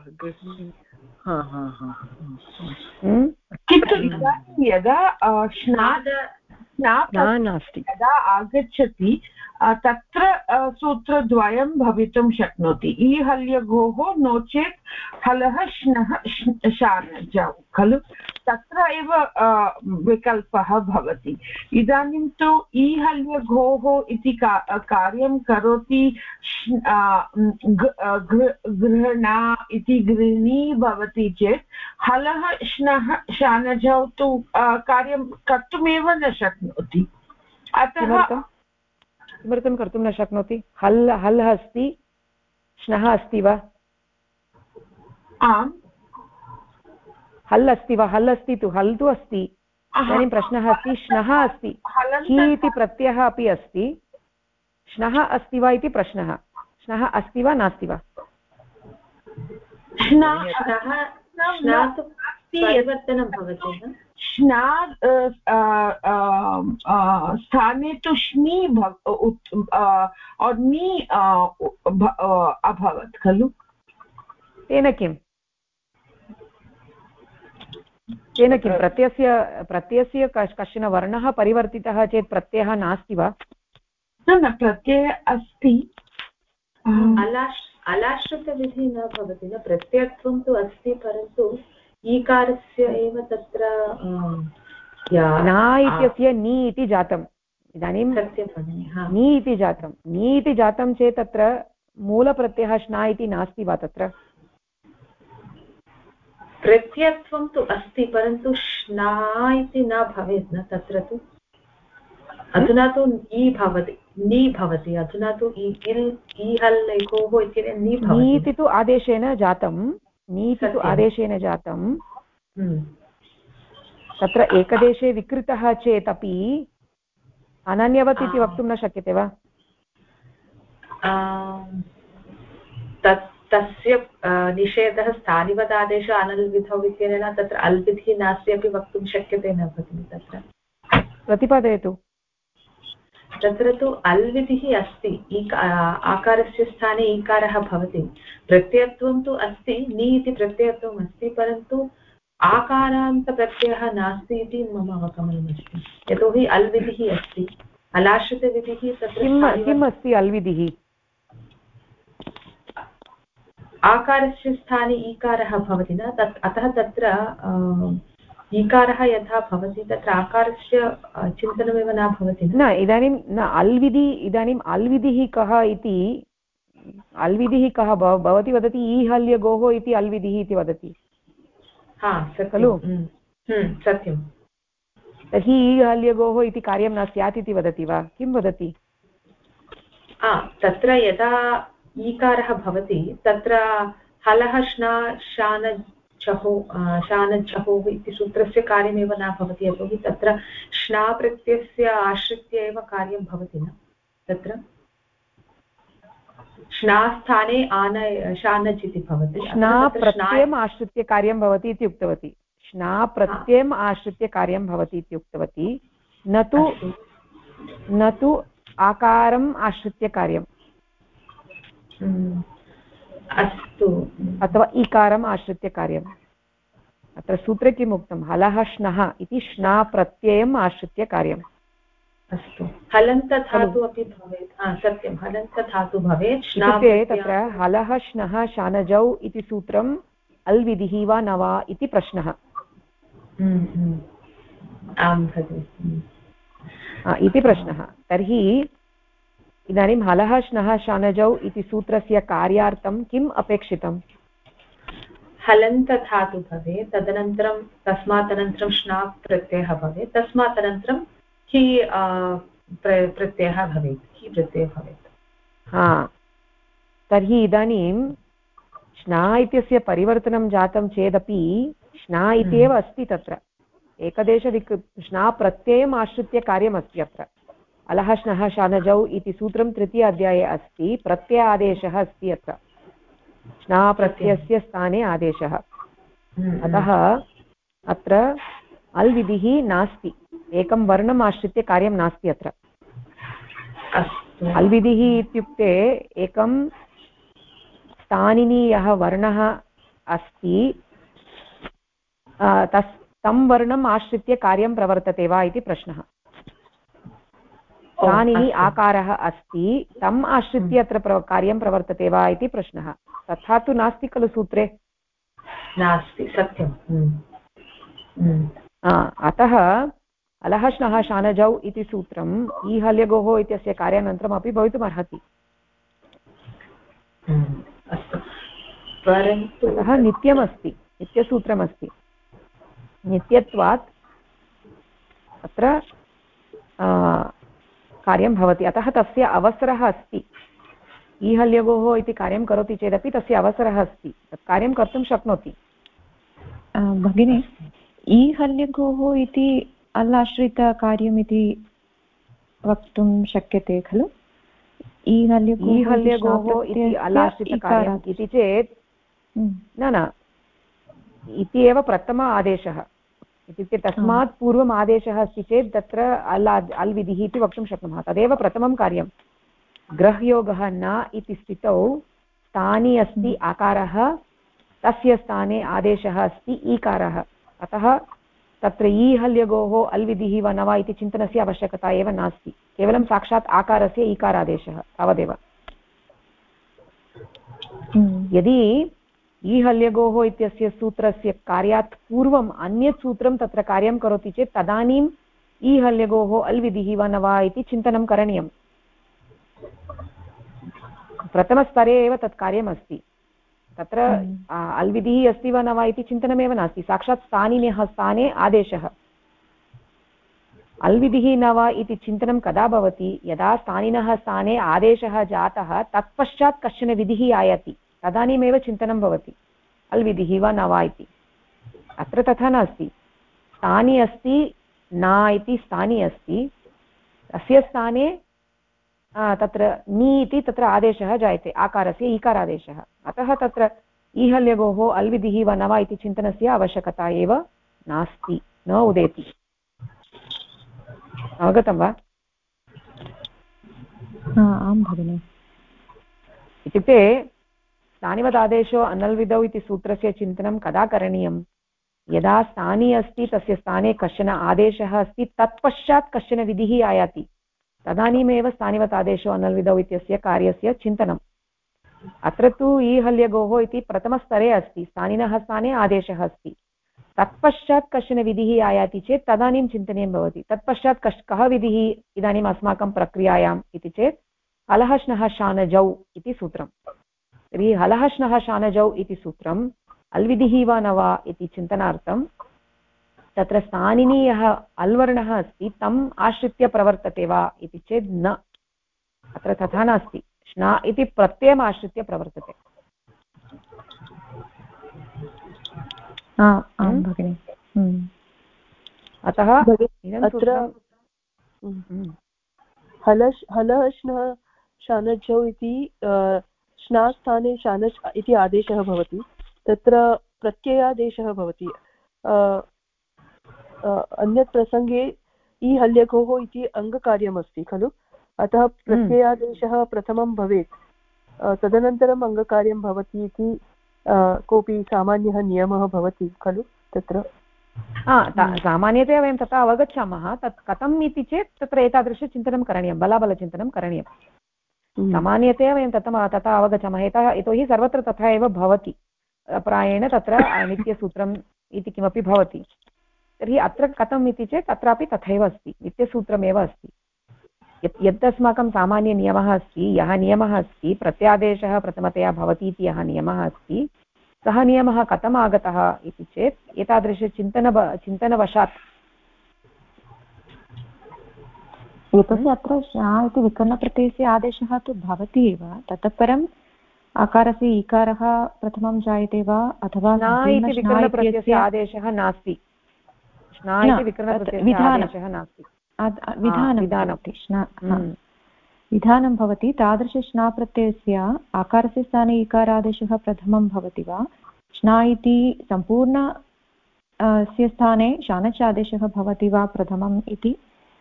किन्तु यदा नास्ति यदा आगच्छति तत्र सूत्रद्वयं भवितुं शक्नोति, ईहल्यगोः नो चेत् हलः श्नः शानजौ खलु। तत्र एव विकल्पः भवति। इदानीं तु ईहल्यगोः इति कार्यं करोति गृह्णा इति गृह्णी भवति चेत् हलः श्नः शानजौ तु कार्यं कर्तुमेव न शक्नोति। अतः किमर्थं कर्तुं न शक्नोति? हल् अस्ति, श्नः अस्ति वा? आम्, हल् अस्ति वा? हल् अस्ति तु, हल् तु अस्ति। इदानीं प्रश्नः अस्ति, श्नः अस्ति, हि इति प्रत्ययः अपि अस्ति, श्नः अस्ति वा इति प्रश्नः। श्नः अस्ति वा नास्ति वा? परिवर्तनं भवति। श्ना स्थाने तु श्नी नी अभवत् खलु तेन किम् प्रत्ययस्य कश्चन वर्णः परिवर्तितः चेत् प्रत्ययः नास्ति वा न प्रत्ययः अस्ति अलाश्रितविधिः न भवति न प्रत्ययत्वं तु अस्ति परन्तु ईकारस्य एव तत्र न इत्यस्य नि इति जातम् इदानीं नि इति जातं चेत् तत्र मूलप्रत्ययः श्ना इति नास्ति वा तत्र प्रत्ययत्वं तु अस्ति परन्तु श्ना इति न भवेत् न तत्र तु अधुना तु नि भवति अधुना तु ईहल् एकोः इत्यनेन नि भवति नीति तु आदेशेन जातं तत्र एकदेशे विकृतः चेत् अपि अनन्यवत् इति वक्तुं न शक्यते वा तस्य निषेधः स्थानिवदादेश अनल्विधौ इत्यनेन तत्र अल्विधिः नास्ति अपि वक्तुं शक्यते न भगिनि तत्र प्रतिपादयतु तत्र तु अल्विधिः अस्ति आकारस्य स्थाने ईकारः भवति प्रत्ययत्वं तु अस्ति नि इति प्रत्ययत्वम् अस्ति परन्तु आकारान्तप्रत्ययः नास्ति इति मम अवगमनमस्ति यतोहि अल्विधिः अस्ति अलाश्रितविधिः तत्र किम् अस्ति अल्विधिः आकारस्य स्थाने ईकारः भवति न अतः तत्र ईकारः यथा भवति तत्र आकारस्य चिन्तनमेव न भवति न इदानीम् अल्विधिः कः इति भवती वदति ईहल्यगोः इति अल्विधिः इति वदति खलु सत्यं तर्हि ईहल्यगोः इति कार्यं न स्यात् इति वदति वा किं वदति तत्र यदा ईकारः भवति तत्र हलः श्ना शानजहोः इति सूत्रस्य कार्यमेव न भवति यतोहि तत्र श्ना प्रत्ययस्य आश्रित्य एव कार्यं भवति न तत्र श्नास्थाने शानज् इति भवति श्ना प्रत्ययम् आश्रित्य कार्यं भवति इति उक्तवती श्ना प्रत्ययम् आश्रित्य कार्यं भवति इति उक्तवती न तु आकारम् आश्रित्य कार्यम् अस्तु अथवा ईकारम् आश्रित्य कार्यम् अत्र सूत्रे किम् उक्तं हलः श्नः इति श्ना प्रत्ययम् आश्रित्य कार्यम् अस्तु हलन्तधातु अपि भवेत् सत्यं हलन्तधातु भवेत् तत्र हलः श्नः शानजौ इति सूत्रम् अल्विधिः वा न वा इति प्रश्नः आं भगिनि इति प्रश्नः तर्हि इदानीं हलः श्नः शानजौ इति सूत्रस्य कार्यार्थं किम् अपेक्षितम् हलन्तधातु भवेत् तदनन्तरं तस्मात् अनन्तरं श्ना प्रत्ययः भवेत् तस्मात् अनन्तरं हि प्रत्ययः भवेत् तर्हि इदानीं श्ना इत्यस्य परिवर्तनं जातं चेदपि श्ना इत्येव अस्ति तत्र श्ना प्रत्ययम् आश्रित्य कार्यमस्ति अत्र अलः श्नः शानजौ इति सूत्रं तृतीय अध्याये अस्ति प्रत्यय आदेशः अस्ति अत्र श्ना प्रत्ययस्य स्थाने आदेशः अतः अत्र अल्विधिः नास्ति एकं वर्णम् आश्रित्य कार्यं नास्ति अत्र अल्विधिः इत्युक्ते एकं स्थानिनि यः वर्णः अस्ति तं वर्णम् आश्रित्य कार्यं प्रवर्तते वा इति प्रश्नः स्थानिनि आकारः अस्ति तम् आश्रित्य अत्र कार्यं प्रवर्तते वा इति प्रश्नः तथा तु नास्ति खलु सूत्रे नास्ति सत्यं अतः अलः श्नः शानजौ इति सूत्रम् ईहल्यगोः इत्यस्य कार्यानन्तरमपि भवितुमर्हति अतः नित्यमस्ति नित्यसूत्रमस्ति नित्यत्वात् अत्र कार्यं भवति अतः तस्य अवसरः अस्ति ईहल्यगोः इति कार्यं करोति चेदपि तस्य अवसरः अस्ति तत् कार्यं कर्तुं शक्नोति भगिनी ईहल्यगोः इति अलाश्रितकार्यमिति वक्तुं शक्यते खलु ईहल्यगोः इति अलाश्रितकार्यम् इति चेत् न इति एव प्रथम आदेशः इत्युक्ते तस्मात् पूर्वम् आदेशः अस्ति चेत् तत्र अल् विधिः इति वक्तुं शक्नुमः। तदेव प्रथमं कार्यं। ग्रहयोगः न इति स्थितौ स्थाने अस्ति आकारः, तस्य स्थाने आदेशः अस्ति ईकारः। अतः तत्र ईहल्यगोः अल् विधिः वा न वा इति चिन्तनस्य आवश्यकता एव नास्ति, केवलं साक्षात् आकारस्य ईकारादेशः तावदेव। यदि ईहल्यगोः इत्यस्य सूत्रस्य कार्यात् पूर्वम् अन्यत् सूत्रं तत्र कार्यं करोति चेत् तदानीम् ईहल्यगोः अल् विधिः वा न वा इति चिन्तनं करणीयम्। प्रथमस्तरे एव तत् कार्यमस्ति। तत्र अल् विधिः अस्ति वा न वा इति चिन्तनमेव नास्ति, साक्षात् स्थानिनः स्थाने आदेशः। अल् विधिः न वा इति चिन्तनं कदा भवति? यदा स्थानिनः स्थाने आदेशः जातः तत्पश्चात् कश्चन विधिः आयाति, तदानीमेव चिन्तनं भवति अल् विधिः वा न वा इति। अत्र तथा नास्ति। स्थाने अस्ति न इति स्थाने अस्ति, तस्य स्थाने तत्र नि इति तत्र आदेशः जायते, आकारस्य ईकारादेशः। अतः तत्र ईहल्यगोः अल् विधिः वा न वा इति चिन्तनस्य आवश्यकता एव नास्ति, न उदेति। अवगतं वा? आं भगिनि। इत्युक्ते स्थानिवदादेशो अनल्विधौ इति सूत्रस्य चिन्तनं कदा करणीयं? यदा स्थानी अस्ति तस्य स्थाने कश्चन आदेशः अस्ति, तत्पश्चात् कश्चन विधिः आयाति, तदानीमेव स्थानिवत् आदेशो अनल्विधौ इत्यस्य कार्यस्य चिन्तनम्। अत्र तु ईहल्यगोः इति प्रथमस्तरे अस्ति, स्थानिनः स्थाने आदेशः अस्ति, तत्पश्चात् कश्चन विधिः आयाति चेत् तदानीं चिन्तनीयं भवति। तत्पश्चात् कः विधिः इदानीम् अस्माकं प्रक्रियायाम् इति चेत् हलः श्नः शानजौ इति सूत्रं। तर्हि हलः श्नः शानजौ इति सूत्रम् अल् विधिः वा न वा इति चिन्तनार्थं तत्र स्थानिनि यः अल्वर्णः अस्ति तम् आश्रित्य प्रवर्तते वा इति चेत् न, अत्र तथा नास्ति। श्ना इति प्रत्ययम् आश्रित्य प्रवर्तते। अतः अत्र हलः श्नः शानजौ इति श्नास्थाने शानच् इति आदेशः भवति, तत्र प्रत्ययादेशः भवति। अन्यत् प्रसङ्गे ईहल्यगोः इति अङ्गकार्यमस्ति खलु, अतः प्रत्ययादेशः प्रथमं भवेत्, तदनन्तरम् अङ्गकार्यं भवति इति कोऽपि सामान्यः नियमः भवति खलु तत्र। सामान्यतया वयं तथा अवगच्छामः। तत् कथम् इति चेत् तत्र एतादृशचिन्तनं करणीयं, बलाबलचिन्तनं करणीयं। सामान्यतया वयं तथा अवगच्छामः, यतोहि सर्वत्र तथा एव भवति। प्रायेण तत्र नित्यसूत्रम् इति किमपि भवति। तर्हि अत्र कथम् इति चेत् अत्रापि तथैव अस्ति, नित्यसूत्रमेव अस्ति। यत् अस्माकं सामान्यनियमः अस्ति, यः नियमः अस्ति प्रत्यादेशः प्रथमतया भवति इति यः नियमः अस्ति, सः नियमः कथम् आगतः इति चेत् चिन्तनवशात्। यतोहि अत्र श्ना इति विकरणप्रत्ययस्य आदेशः तु भवति एव, ततः परम् आकारस्य ईकारः प्रथमं जायते वा अथवा न इति विकरणप्रत्ययस्य आदेशः नास्ति। श्ना इति विकरणप्रत्ययस्य आदेशः नास्ति, विधानं भवति। तादृशश्नाप्रत्ययस्य आकारस्य स्थाने ईकारादेशः प्रथमं भवति वा, श्ना इति सम्पूर्णस्य स्थाने शानच् आदेशः भवति वा प्रथमम् इति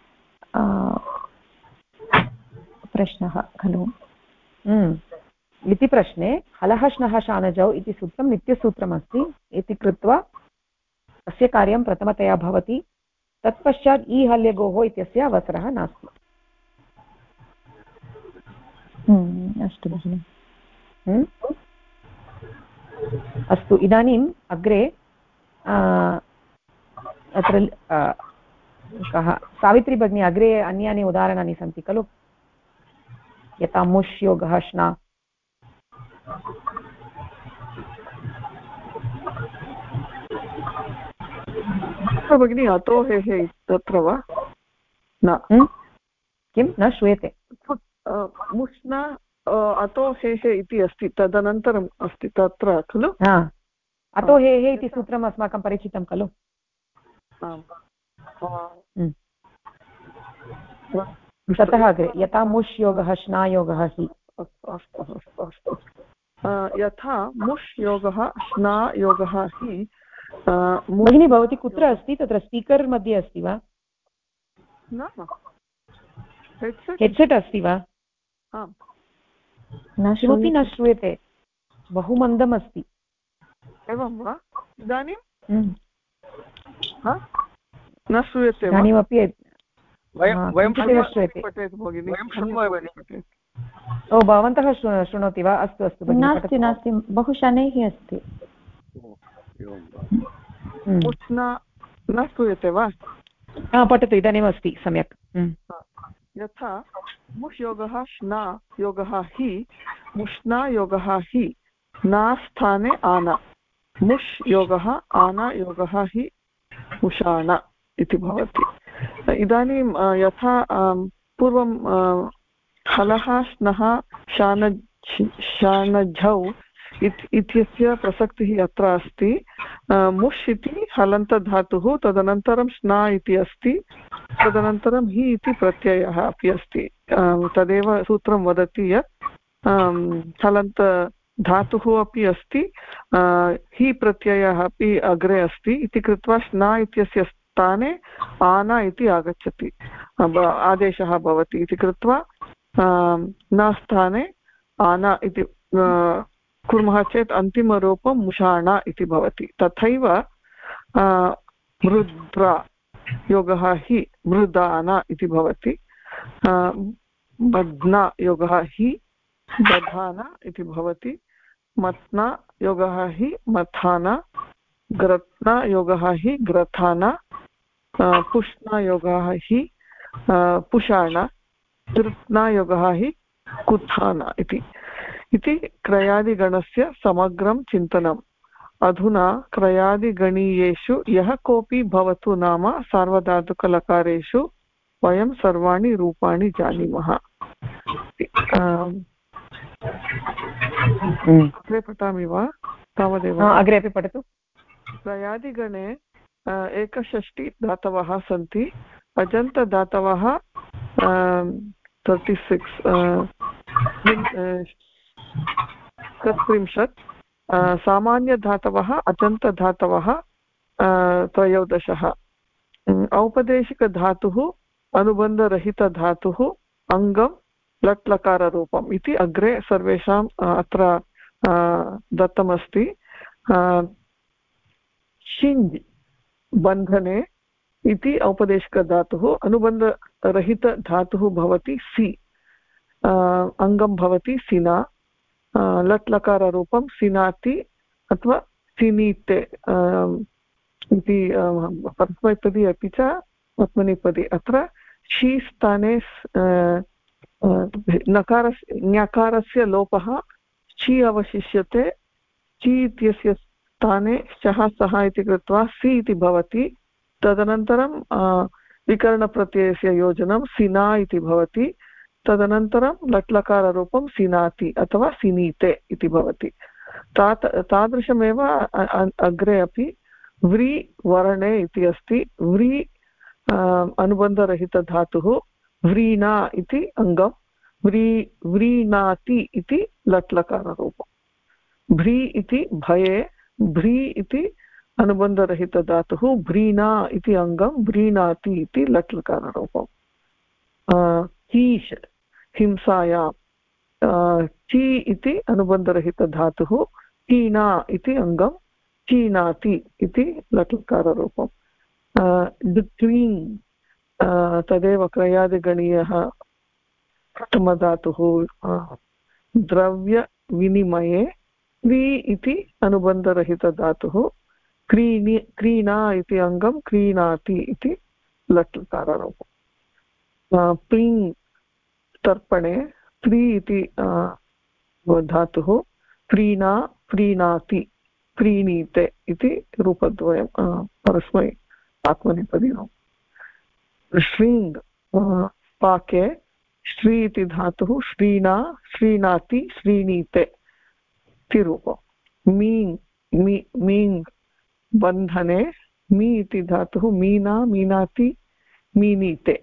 प्रश्नः खलु। इति प्रश्ने हलः श्नः शानजौ इति सूत्रं नित्यसूत्रमस्ति इति कृत्वा तस्य कार्यं प्रथमतया भवति, तत्पश्चात् ईहल्यगोः इत्यस्य अवसरः नास्ति। अस्तु भगिनि। अस्तु, इदानीम् अग्रे अत्र कः सावित्री भगिनी, अग्रे अन्यानि उदाहरणानि सन्ति खलु, यथा मुष् योगः श्ना। भगिनी अतो हेः तत्र वा न? किं न श्रूयते? मुष्ण अतो हेः इति अस्ति, तदनन्तरम् अस्ति तत्र खलु। अतो हेः इति सूत्रम् अस्माकं परिचितं खलु। ततः अग्रे यथा मुष् योगः श्ना योगः हि। यथा मुष् योगः श्ना योगः हि भगिनी भवती कुत्र अस्ति? तत्र स्पीकर् मध्ये अस्ति वा? न हेड्सेट् अस्ति वा? किमपि न श्रूयते, बहु मन्दम् अस्ति। एवं वा? इदानीं न श्रूयते? इदानीमपि ओ भवन्तः शृणोति वा? अस्तु अस्तु भगिनि। नास्ति नास्ति, बहु शनैः अस्ति। उष्णा न श्रूयते वा? पठतु, इदानीम् अस्ति सम्यक्। यथा मुष् योगः श्ना योगः हि, मुष्णा योगः हि, ना स्थाने आना, मुष् योगः आना योगः हि मुषाण इति भवति। इदानीं यथा पूर्वं हलः श्नः शानझौ इत्यस्य प्रसक्तिः अत्र अस्ति। मुष् इति हलन्तधातुः, तदनन्तरं स्ना इति अस्ति, तदनन्तरं हि इति प्रत्ययः अपि अस्ति। तदेव सूत्रं वदति यत् हलन्तधातुः अपि अस्ति, हि प्रत्ययः अपि अग्रे अस्ति इति कृत्वा स्ना इत्यस्य स्थाने आना इति आगच्छति, आदेशः भवति इति कृत्वा न स्थाने आना इति कुर्मः चेत् अन्तिमरूपं मुषाण इति भवति। तथैव मृद्रा योगः हि मृदाना इति भवति, बध्ना योगः हि बधाना इति भवति, मत्ना योगः हि मथाना, ग्रत्ना योगः हि ग्रथाना, पुष्णा योगः हि पुषाण, तृप्ना योगः हि कुत्थाना इति क्रयादिगणस्य समग्रं चिन्तनम्। अधुना क्रयादिगणीयेषु यः कोऽपि भवतु नाम सार्वधातुकलकारेषु वयं सर्वाणि रूपाणि जानीमः। अग्रे पठामि वा? तावदेव अग्रे अपि पठतु। क्रयादिगणे 61 धातवः सन्ति। अजन्तधातवः 36 30, सामान्यधातवः अजन्तधातवः 13। औपदेशिकधातुः अनुबन्धरहितधातुः अङ्गं लट्लकाररूपम् इति अग्रे सर्वेषाम् अत्र दत्तमस्ति। शिञ् बन्धने इति औपदेशिकधातुः, अनुबन्धरहितधातुः भवति सि, अङ्गं भवति सिना, लट्लकाररूपं सिनाति अथवा सिनीते इति परस्मैपदी अपि च आत्मनेपदी। अत्र शी स्थाने ञकारस्य लोपः ची अवशिष्यते, ची इत्यस्य स्थाने शः सः इति कृत्वा सि इति भवति। तदनन्तरं विकरणप्रत्ययस्य योजनं सिना इति भवति। तदनन्तरं लट्लकाररूपं सिनाति अथवा सिनीते इति भवति। तादृशमेव अग्रे अपि व्री वर्णे इति अस्ति। व्री अनुबन्धरहितधातुः, व्रीणा इति अङ्गं, व्रीणाति इति लट्लकाररूपं। भ्री इति भये, भ्री इति अनुबन्धरहितधातुः, व्रीणा इति अङ्गं, व्रीणाति इति लट्लकाररूपम्। कीश् हिंसायां, ची इति अनुबन्धरहितधातुः, कीणा इति अङ्गं, चीनाति इति लट्लकाररूपम्। द्विङ् तदेव क्रयादिगणीयः प्रथमधातुः। द्रव्यविनिमये क्री इति अनुबन्धरहितधातुः, क्रीणा इति अङ्गं, क्रीणाति इति लट्लकाररूपम्। प्लिङ् तर्पणे प्री इति धातुः, प्रीणा प्रीणाति प्रीणीते इति रूपद्वयं परस्मै आत्मनेपदी। श्रीङ् पाके श्री इति धातुः, श्रीणा श्रीणाति श्रीणीते इति रूपम्। मीङ् बन्धने मी इति धातुः, मीना मीनाति मीनीते।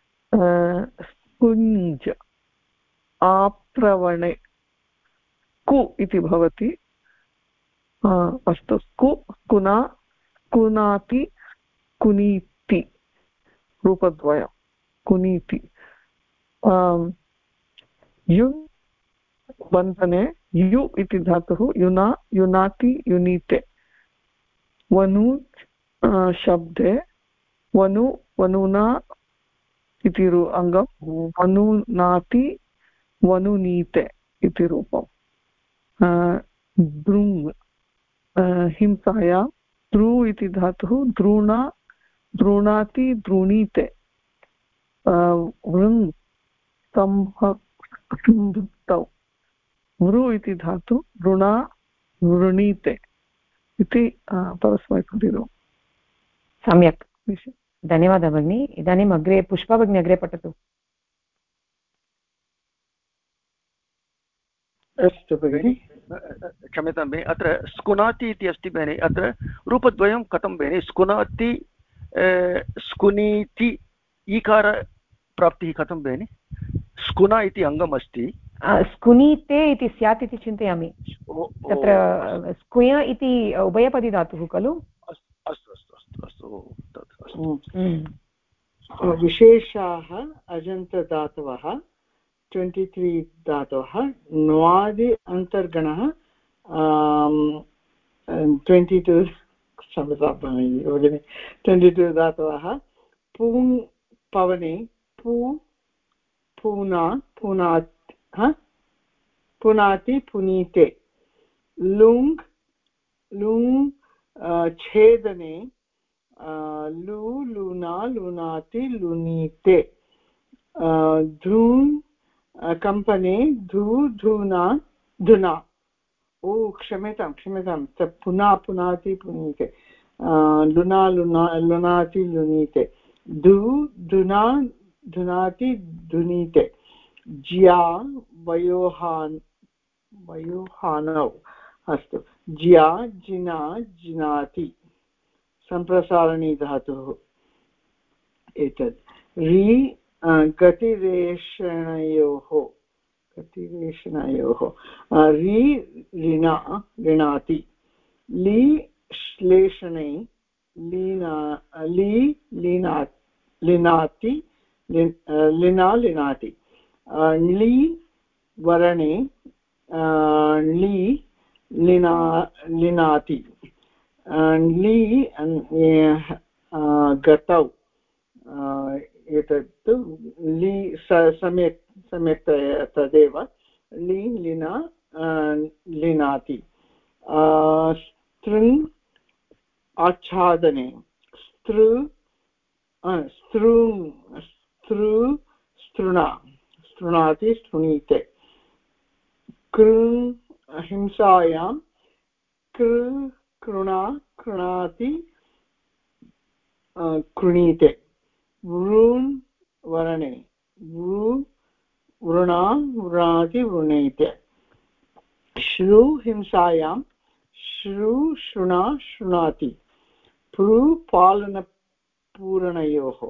कुञ्ज आप्रवणे कु इति भवति। अस्तु, कुना कुनाति कुनीति रूपद्वयं कुनीति युङ् बन्धने यु इति धातुः युना युनाति युनीते वनु शब्दे वनु वनुना इति अङ्गं वनुनाति वनुनीते इति रूपं द्रुङ् हिंसायां द्रु इति धातुः द्रोणा द्रोणाति द्रोणीते वृङ् संभक्तौ वृ इति धातु वृणा वृणीते इति परस्मैपदिरूपं सम्यक् धन्यवादः भगिनी इदानीम् अग्रे पुष्पा भगिनी अग्रे पठतु अस्तु भगिनि क्षम्यतां भगिनि अत्र स्कुनाति इति अस्ति भगिनि अत्र रूपद्वयं कथं भगिनि स्कुनाति स्कुनीति ईकारप्राप्तिः कथं भगिनि स्कुना इति अङ्गम् अस्ति स्कुनीते इति स्यात् इति चिन्तयामि तत्र स्कुय इति उभयपदी धातुः खलु अस्तु अस्तु अस्तु अस्तु विशेषाः अजन्तदातवः 23 धातवः न्वादि अन्तर्गणः 22 22 धातवः पुङ् पवने पू पूना पुनाति पुनीते लुङ् लुङ् छेदने लु लुना लुनाति लुनीते धून् कम्पने धू धूना धुना ओ क्षम्यतां पुना पुनाति पुनीते लुना लुना लुनाति लुनीते धू धुना धुनाति धुनीते ज्या वयोहानौ अस्तु ज्या जिना जिनाति सम्प्रसारणी धातुः एतत् रि गतिरेषणयोः रि ऋणा ऋणाति लि श्लेषणे लिनाति लिना लिनाति ली वरणे ली लिनाति ली गतौ एतत् लि सम्यक् तदेव लि लिना लिनाति स्त्रुङ् आच्छादने स्तृणाति स्तृणीते कृ हिंसायां कृणाति कृणीते वृन् वरणे वृणा वृणाति वृणीते श्रु हिंसायां श्रुणा शृणाति पृ पालनपूरणयोः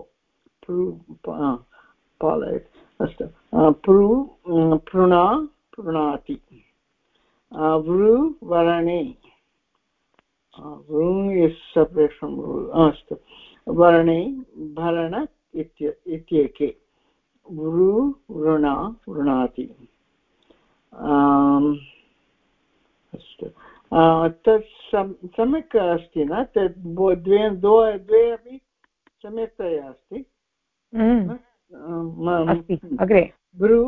अस्तु पृणा पृणाति वृ वरणे वृङ् इस् सेपरेट् फ्रम् अस्तु वर्णे भरण इत्येके वृ वृणा वृणाति अस्तु तत् सम्यक् अस्ति न तद् द्वे अपि सम्यक्तया अस्ति अग्रे भ्रू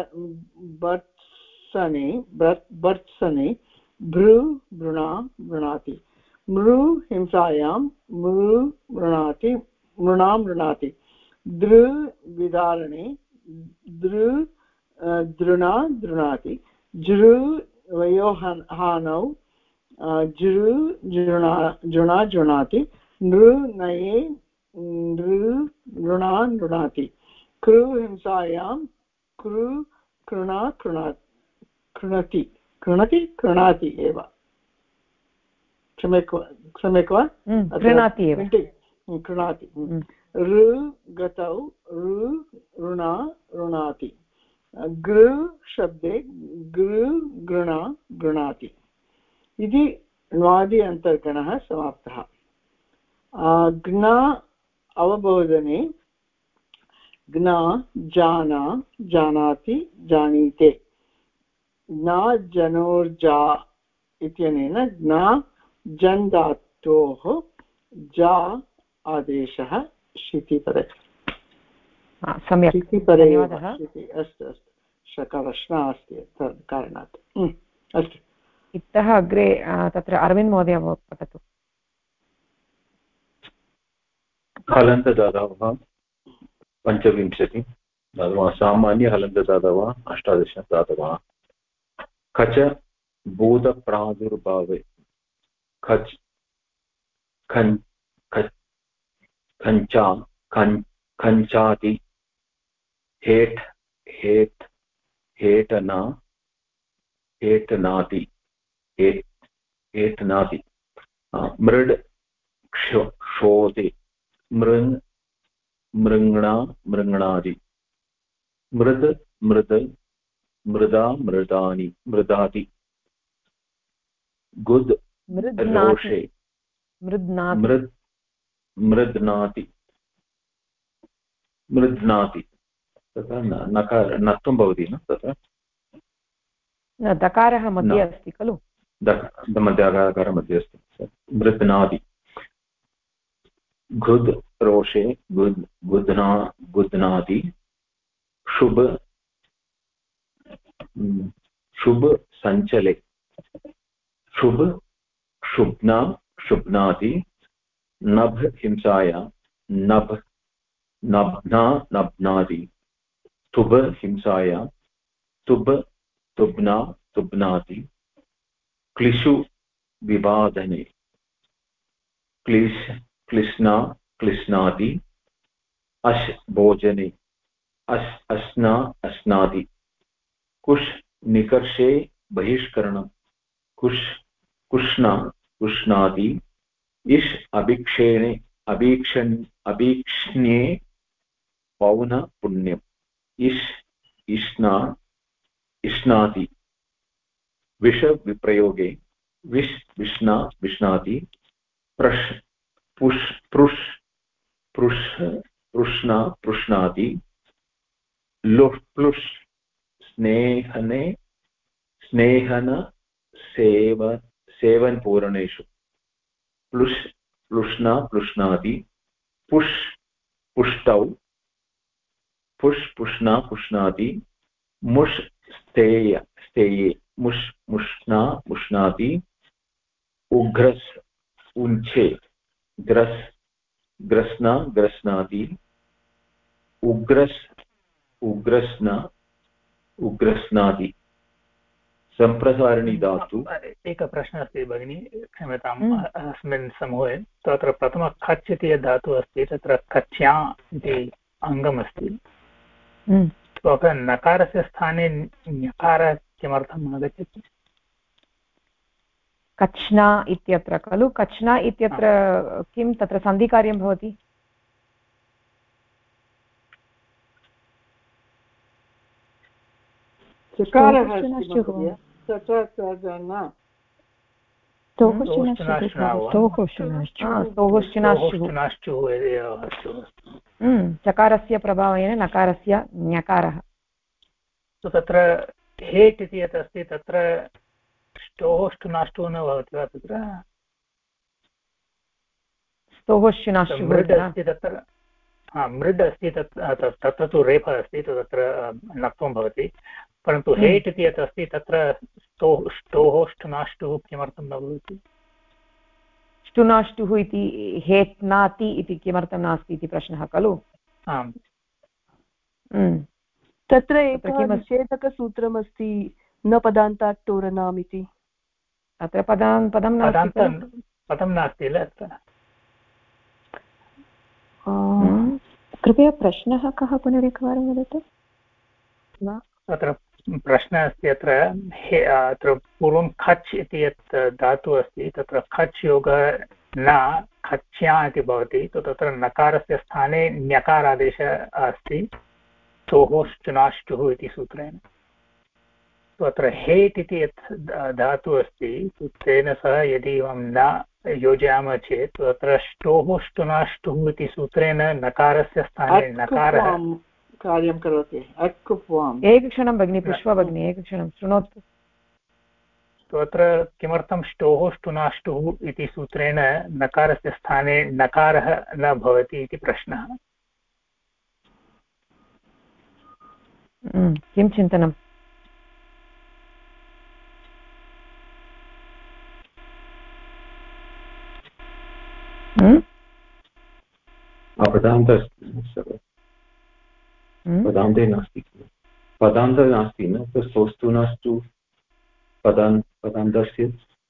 बर्त्सने भ्रू वृणा वृणाति मृ हिंसायां मृ वृणाति मृणां वृणाति दृ विदारणे दृ दृणा दृणाति जृ वयोहानौ जृ जृणा जृणाति नृ नये नृ नृणा नृणाति कृ हिंसायां कृ कृणा कृणति कृणाति एव सम्यक् वा कृणाति एव कृणाति ऋ गतौ ऋणा ऋणाति गृ शब्दे गृ गृणा गृणाति इति ण्वादि अन्तर्गणः समाप्तः ज्ञा अवबोधने ज्ञा जाना जानाति जानीते ज्ञा जनोर्जा इत्यनेन ज्ञा जन् धातोः जा आदेशः शितिपरे सम्यक् धन्यवादः। अस्तु अस्तु शकारश्ना अस्ति तद् कारणात् अस्तु इतः अग्रे तत्र अरविन्द महोदय पठतु। हलन्तदातवः 25 दातवः, सामान्य हलन्तदातवः 18 दातवः। खच भूतप्रादुर्भावे खच खञ्चा खञ्चाति हेट् हेट् हेटना हेटनाति हेटनाति मृड् क्षोते मृङ् मृङ्णा मृङ्णादि मृद् मृद् मृदा मृदानि मृदाति गुद् रोषे मृद् मृद्नाति मृद्नाति तथा नकार नत्वं भवति न तत्र दकारः मध्ये अस्ति खलु दकारः मध्ये अस्ति मृद्नाति गुद् रोषे गुद्नाति शुभ शुभ सञ्चले शुभ शुभ्ना शुभ्नाति नभ हिंसाया नभ नभ्ना नभ्नाति तुभ हिंसाया तुभ तुभ्ना तुभ्नाति क्लिशु विवादने क्लिश्ना क्लिश्नाति अश् भोजने अश्ना अश्नाति कुश निकर्षे बहिष्करणं कुष्णा कुष्णाति इष् अभीक्षेणे अभीक्ष्ण्ये पौन पुण्यम् इष् इष्णा इष्णाति विष विप्रयोगे विष् विष्णा विष्णाति प्रश् पुष् पृष् पृष् पृष्णा पृष्णाति लुः प्लुष् स्नेहने स्नेहन सेवनपूरणेषु प्लुष् प्लुष्णा प्लुष्णाति पुष् पुष्टौ पुष् पुष्णा पुष्णाति मुष् स्थेये मुष् मुष्णा मुष्णाति उग्रस् उञ्चे ग्रस् ग्रस्ना ग्रस्नाति उग्रस् उग्रस्ना उग्रस्नाति सम्प्रसारणी धातु। एकः प्रश्नः अस्ति भगिनि, क्षम्यताम्। अस्मिन् समूहे तत्र प्रथमः खच् इति यद् धातुः अस्ति तत्र कच्या इति अङ्गमस्ति, नकारस्य स्थाने ञकारः किमर्थम् आगच्छति? कच्ना इत्यत्र खलु, कच्ना इत्यत्र किं तत्र सन्धिकार्यं भवति? चकारस्य प्रभावेन नकारस्य ञकारः। तत्र हेट् इति यत् अस्ति तत्र ष्टोष्टुनाष्टुः न भवति वा? तत्र स्तोहोष्टुनाष्टुः मृड् अस्ति तत्र, मृड् अस्ति तत्र तु रेफः अस्ति तत्र नत्वं भवति, परन्तु हेट् इति यत् अस्ति तत्र ष्टोहोष्टुनाष्टुः किमर्थं न भवति? ष्टुनाष्टुः इति हेट् नाति इति किमर्थं नास्ति इति प्रश्नः खलु? आम्, तत्र एकः निषेधकसूत्रमस्ति न पदान्तात् टोरणाम् इति। अत्र पदं नास्ति किल? कृपया प्रश्नः कः पुनरेकवारं वदतु। तत्र प्रश्नः अस्ति अत्र पूर्वं खच् इति यत् धातुः अस्ति तत्र खच् योगः न खच्या इति भवति, तत्र नकारस्य स्थाने ञकारादेशः अस्ति तोहोश्चुनाष्टुः इति सूत्रेण। अस्तु अत्र हेट् इति यत् धातुः अस्ति तेन सह यदि वयं न योजयामः चेत् तत्र ष्टोः ष्टुनाष्टुः इति सूत्रेण नकारस्य स्थाने नकारः कार्यं करोति। एकक्षणं भगिनी पुष्पा भगिनी एकक्षणं शृणोतु। अत्र किमर्थं ष्टोः ष्टुनाष्टुः इति सूत्रेण नकारस्य स्थाने नकारः न भवति इति प्रश्नः। किं चिन्तनम्? पदान्ते नास्ति, पदान्त नास्ति न, सोस्तु नास्तु पदान्तस्य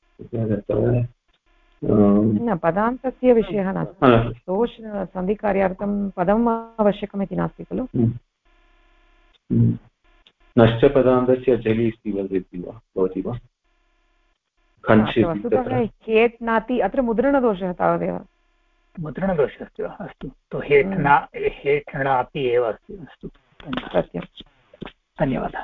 न, पदान्तस्य विषयः नास्ति। दोष सन्धिकार्यार्थं पदम् आवश्यकम् इति नास्ति खलु। नश्च पदान्तस्य जलि अस्ति भवति वा? वस्तुतः हेट् नाति, अत्र मुद्रणदोषः तावदेव। मुद्रणदोषः अस्ति वा? अस्तु, तो हेट् नापि एव अस्ति। अस्तु, सत्यं, धन्यवादः।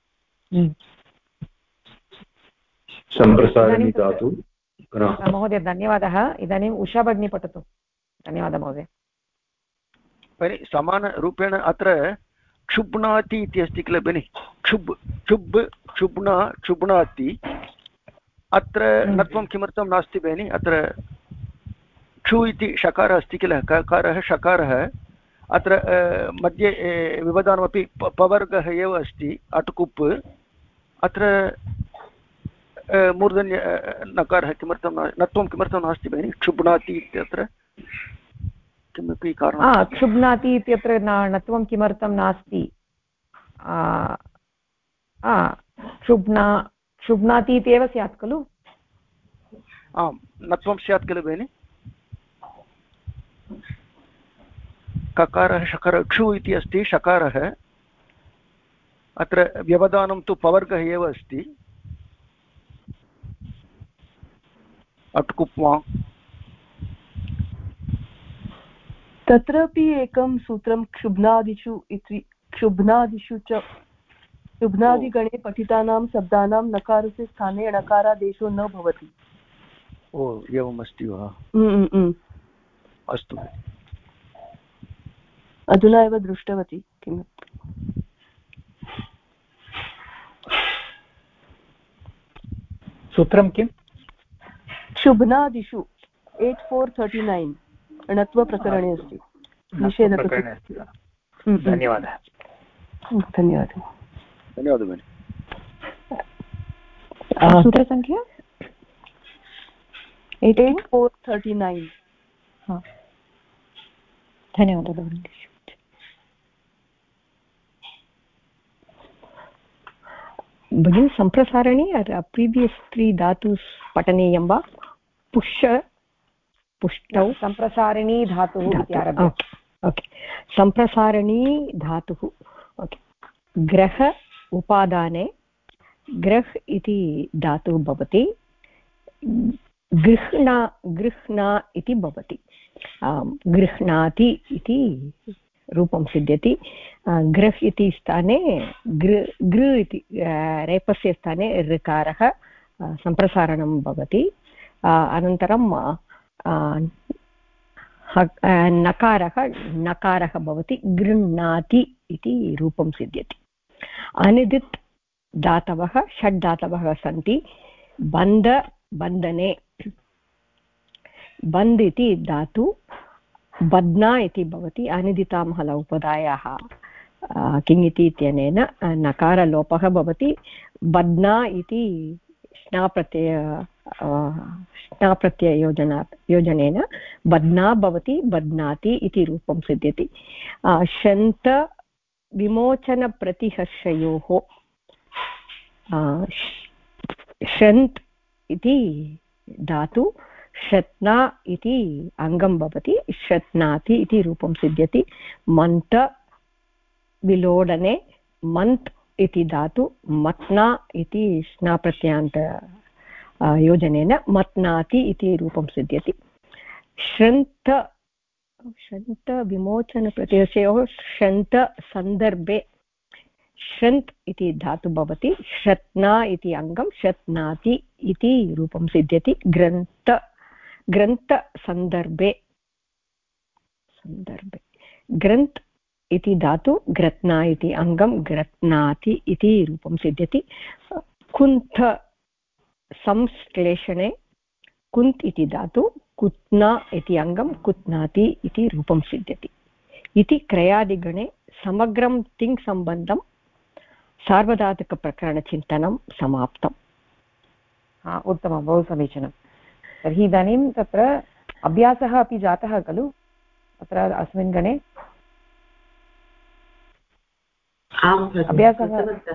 सम्प्रसारणी धातु। महोदय धन्यवादः। इदानीम् उषा भगिनी पठतु। धन्यवादः महोदय। समानरूपेण अत्र क्षुब्नाति इति अस्ति किल भगिनि? क्षुब् क्षुब् क्षुब्ना क्षुब्नाति। अत्र नत्वं किमर्थं नास्ति भगिनि? अत्र क्षु इति षकारः अस्ति किल, ककारः षकारः। अत्र मध्ये विवदानमपि पवर्गः एव अस्ति, अट्कुप्। अत्र मूर्धन्य नकारः किमर्थं नत्वं किमर्थं नास्ति भगिनि? क्षुब्नाति इत्यत्र किमपि कारणं? क्षुब्नाति इत्यत्र नत्वं किमर्थं नास्ति? क्षुब्नाति इत्येव स्यात् खलु? आम्, नत्वं स्यात् खलु भगिनि? ककारः षकारः क्षु इति अस्ति षकारः। अत्र व्यवधानं तु पवर्गः एव अस्ति, अट्कुप्वा। तत्रापि एकं सूत्रं क्षुब्नादिषु इति, क्षुब्नादिषु च क्षुब्नादिगणे पठितानां शब्दानां नकारस्य स्थाने णकारादेशो न भवति। ओ, एवमस्ति वा? अस्तु, अधुना एव दृष्टवती। किम् सूत्रं किम्? क्षुब्नादिषु 8439 णत्वप्रकरणे अस्ति, निषेधप्रकरणे अस्ति। धन्यवादः। धन्यवादः। धन्यवादः भगिनि। सूत्रसङ्ख्या 8439। धन्यवादः भगिनि। भगिनि सम्प्रसारणी प्रीवियस् 3 धातु पठनीयं वा? पुष्टौ सम्प्रसारिणी धातुः इति आरभ्य। ओके, सम्प्रसारिणी धातुः। ओके, ग्रह उपादाने ग्रह् इति धातुः भवति, गृह्णा इति भवति, गृह्णाति इति रूपं सिद्ध्यति। ग्रह् इति स्थाने गृ इति रेपस्य स्थाने ऋकारः सम्प्रसारणं भवति। अनन्तरं नकारः भवति, गृह्णाति इति रूपं सिद्ध्यति। अनिदित् धातवः, षड् धातवः सन्ति। बन्धने, बन्ध् इति धातु बध्ना इति भवति। अनिदितां हल उपधायाः किङ् इति इत्यनेन नकारलोपः भवति। बध्ना इति स्नाप्रत्यययोजनेन बध्ना भवति, बध्नाति इति रूपं सिद्ध्यति। शन्तविमोचनप्रतिहर्षयोः शन्त् इति धातु शत्ना इति अङ्गं भवति, शत्नाति इति रूपं सिद्ध्यति। मन्त विलोडने मन्त् इति धातु मत्ना इति स्नाप्रत्यान्त योजनेन मत्नाति इति रूपं सिद्ध्यति। श्रन्तविमोचनप्रत्यययोः शन्तसन्दर्भे श्रन्त् इति धातु भवति श्रत्ना इति अङ्गं श्रत्नाति इति रूपं सिद्ध्यति ग्रन्थसन्दर्भे ग्रन्थ् इति धातु ग्रत्ना इति अङ्गं ग्रत्नाति इति रूपं सिद्ध्यति कुन्थ संश्लेषणे कुन्त् इति धातु कुत्ना इति अङ्गं कुत्नाति इति रूपं सिद्ध्यति इति क्रयादिगणे समग्रं तिङ्सम्बन्धं सार्वधातुकप्रकरणचिन्तनं समाप्तम्। उत्तमं, बहु समीचीनं। तर्हि इदानीं तत्र अभ्यासः अपि जातः खलु अत्र अस्मिन् गणे? अभ्यासः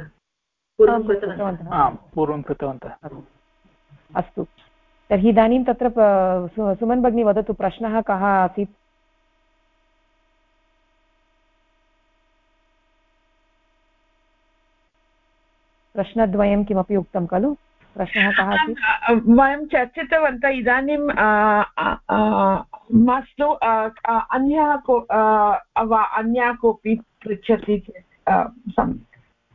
पूर्वं कृतवन्तः। अस्तु, तर्हि इदानीं तत्र सुमन् भगिनी वदतु, प्रश्नः कः आसीत्? प्रश्नद्वयं किमपि उक्तं खलु? प्रश्नः कः आसीत्? वयं चर्चितवन्तः। इदानीं मास्तु अन्या कोऽपि पृच्छति चेत् सम्यक्।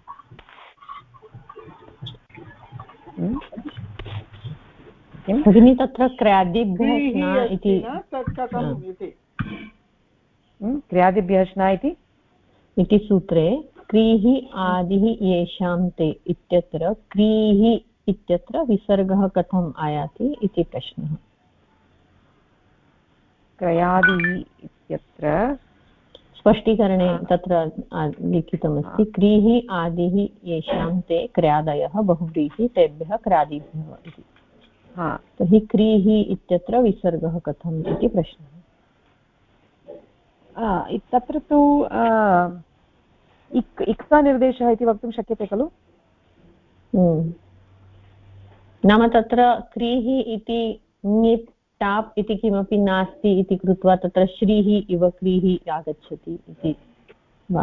भगिनी तत्र क्रियादिभ्यः इति क्रियादिभ्यः स्ना इति सूत्रे क्रीः आदिः येषां ते इत्यत्र क्रीः इत्यत्र विसर्गः कथम् आयाति इति प्रश्नः। क्रयादिः इत्यत्र स्पष्टीकरणे तत्र लिखितमस्ति क्रीः आदिः येषां ते क्रियादयः बहुव्रीहि तेभ्यः क्रियादिभ्यः इति। तर्हि क्रीः इत्यत्र विसर्गः कथम् इति प्रश्नः। तत्र तु इक्तानिर्देशः इति वक्तुं शक्यते खलु? नाम तत्र क्रीः इति ङित् टाप् इति किमपि नास्ति इति कृत्वा तत्र श्रीः इव क्रीः आगच्छति इति वा?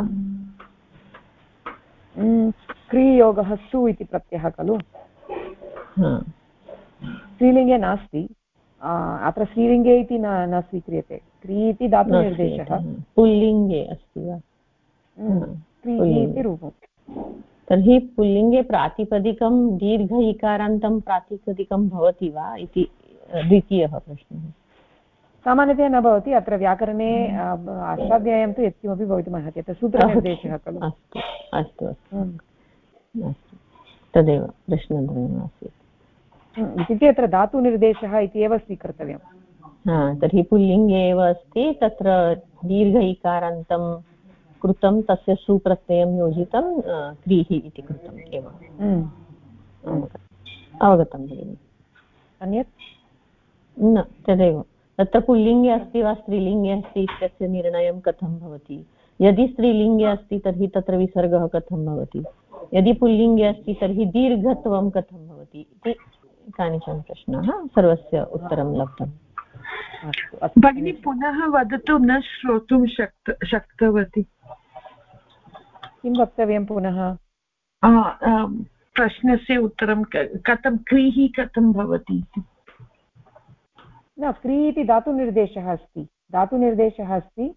क्रीयोगः सु इति प्रत्ययः खलु? स्त्रीलिङ्गे नास्ति, अत्र स्त्रीलिङ्गे इति न स्वीक्रियते। क्री इति धातुनिर्देशः पुल्लिङ्गे अस्ति वा? इति रूपं। तर्हि पुल्लिङ्गे प्रातिपदिकं दीर्घ इकारान्तं प्रातिपदिकं भवति वा इति द्वितीयः प्रश्नः। सामान्यतया न भवति। अत्र व्याकरणे अष्टाध्याय्यां तु यत्किमपि भवितुमर्हति, अत्र सूत्रनिर्देशः खलु। अस्तु अस्तु अस्तु तदेव प्रश्नद्वयम् आसीत्। इत्युक्ते अत्र धातुनिर्देशः इति एव स्वीकर्तव्यं। तर्हि पुल्लिङ्गे एव अस्ति, तत्र दीर्घ इकारान्तं कृतं तस्य सुप्रत्ययं योजितं क्रीः इति कृतम् एव। अवगतं भगिनि। अन्यत् न तदेव, तत्र पुल्लिङ्गे अस्ति वा स्त्रीलिङ्गे अस्ति इत्यस्य निर्णयं कथं भवति? यदि स्त्रीलिङ्गे अस्ति तर्हि तत्र विसर्गः कथं भवति? यदि पुल्लिङ्गे अस्ति तर्हि दीर्घत्वं कथं भवति इति कानिचन प्रश्नाः, सर्वस्य उत्तरं लब्धम्। भगिनी पुनः वदतु, न श्रोतुं शक्तवती। किं वक्तव्यं पुनः? प्रश्नस्य उत्तरं कथं क्रीः कथं भवति इति। न, क्री इति धातुनिर्देशः अस्ति, धातुनिर्देशः अस्ति।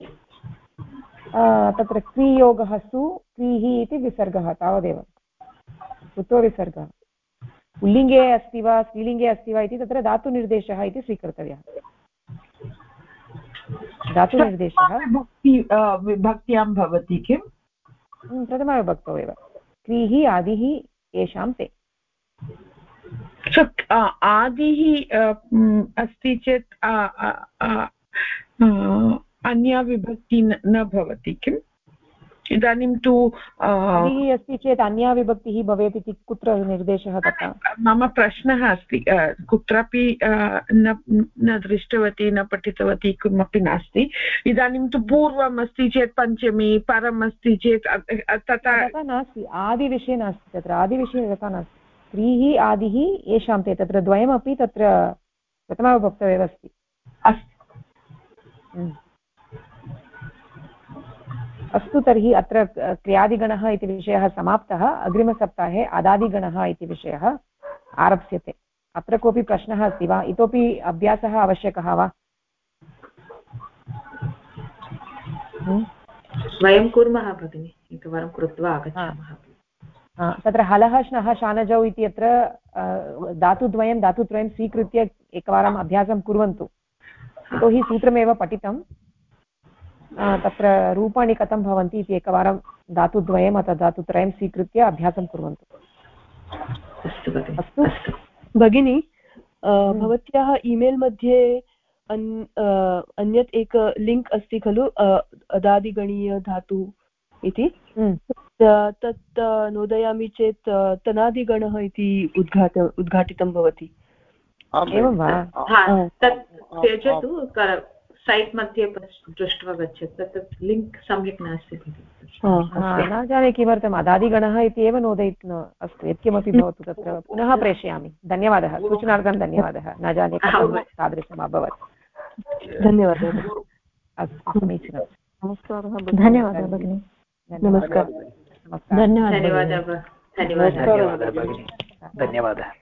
तत्र क्रियोगः सु क्रीः इति विसर्गः, तावदेव। कुतो विसर्गः? पुल्लिङ्गे अस्ति वा स्त्रीलिङ्गे अस्ति वा इति तत्र धातुनिर्देशः इति स्वीकर्तव्यः। धातुनिर्देशः विभक्त्यां भवति किं? प्रथमाविभक्तौ एव। क्रीः आदिः येषां ते। आदिः अस्ति चेत् अन्या विभक्ति न भवति किम्? इदानीं तु आदिः अस्ति चेत् अन्या विभक्तिः भवेत् इति कुत्र निर्देशः तथा? मम प्रश्नः अस्ति, कुत्रापि न दृष्टवती न पठितवती किमपि नास्ति। इदानीं तु पूर्वम् अस्ति चेत् पञ्चमी, परम् अस्ति चेत् तथा नास्ति, आदिविषये नास्ति। तत्र आदिविषये तथा नास्ति। क्रीः आदिः येषां ते, तत्र द्वयमपि तत्र प्रथमाविभक्तौ एव अस्ति। अस्तु, तर्हि अत्र क्रियादिगणः इति विषयः समाप्तः। अग्रिमसप्ताहे अदादिगणः इति विषयः आरप्स्यते। अत्र कोऽपि प्रश्नः अस्ति वा? इतोपि अभ्यासः आवश्यकः वा? वयं कुर्मः भगिनि, एकवारं कृत्वा आगच्छामः। तत्र हलः श्नः शानजौ इति अत्र धातुद्वयं धातुत्रयं स्वीकृत्य एकवारम् अभ्यासं कुर्वन्तु। यतोहि सूत्रमेव पठितं, तत्र रूपाणि कथं भवन्ति इति एकवारं धातुद्वयम् अथवा धातुत्रयं स्वीकृत्य अभ्यासं कुर्वन्तु। अस्तु भगिनी, भवत्याः ईमेल् मध्ये अन्यत् एक लिङ्क् अस्ति खलु, अदादिगणीयधातु इति, तत् नोदयामि चेत् तनादिगणः इति उद्घाटितं भवति। एवं वा? तत् त्यजतु, सैट् मध्ये दृष्ट्वा गच्छतु, तत् लिङ्क् सम्यक् नास्ति। न जाने किमर्थम् अदादिगणः इति एव नोदयितुं। अस्तु, यत्किमपि भवतु तत्र पुनः प्रेषयामि। धन्यवादः, सूचनार्थं धन्यवादः। न जाने तादृशम् अभवत्। धन्यवादः। अस्तु, समीचीनं। नमस्कारः। धन्यवादः भगिनी। नमस्कारः। धन्यवादः। धन्यवादः भगिनी। धन्यवादः।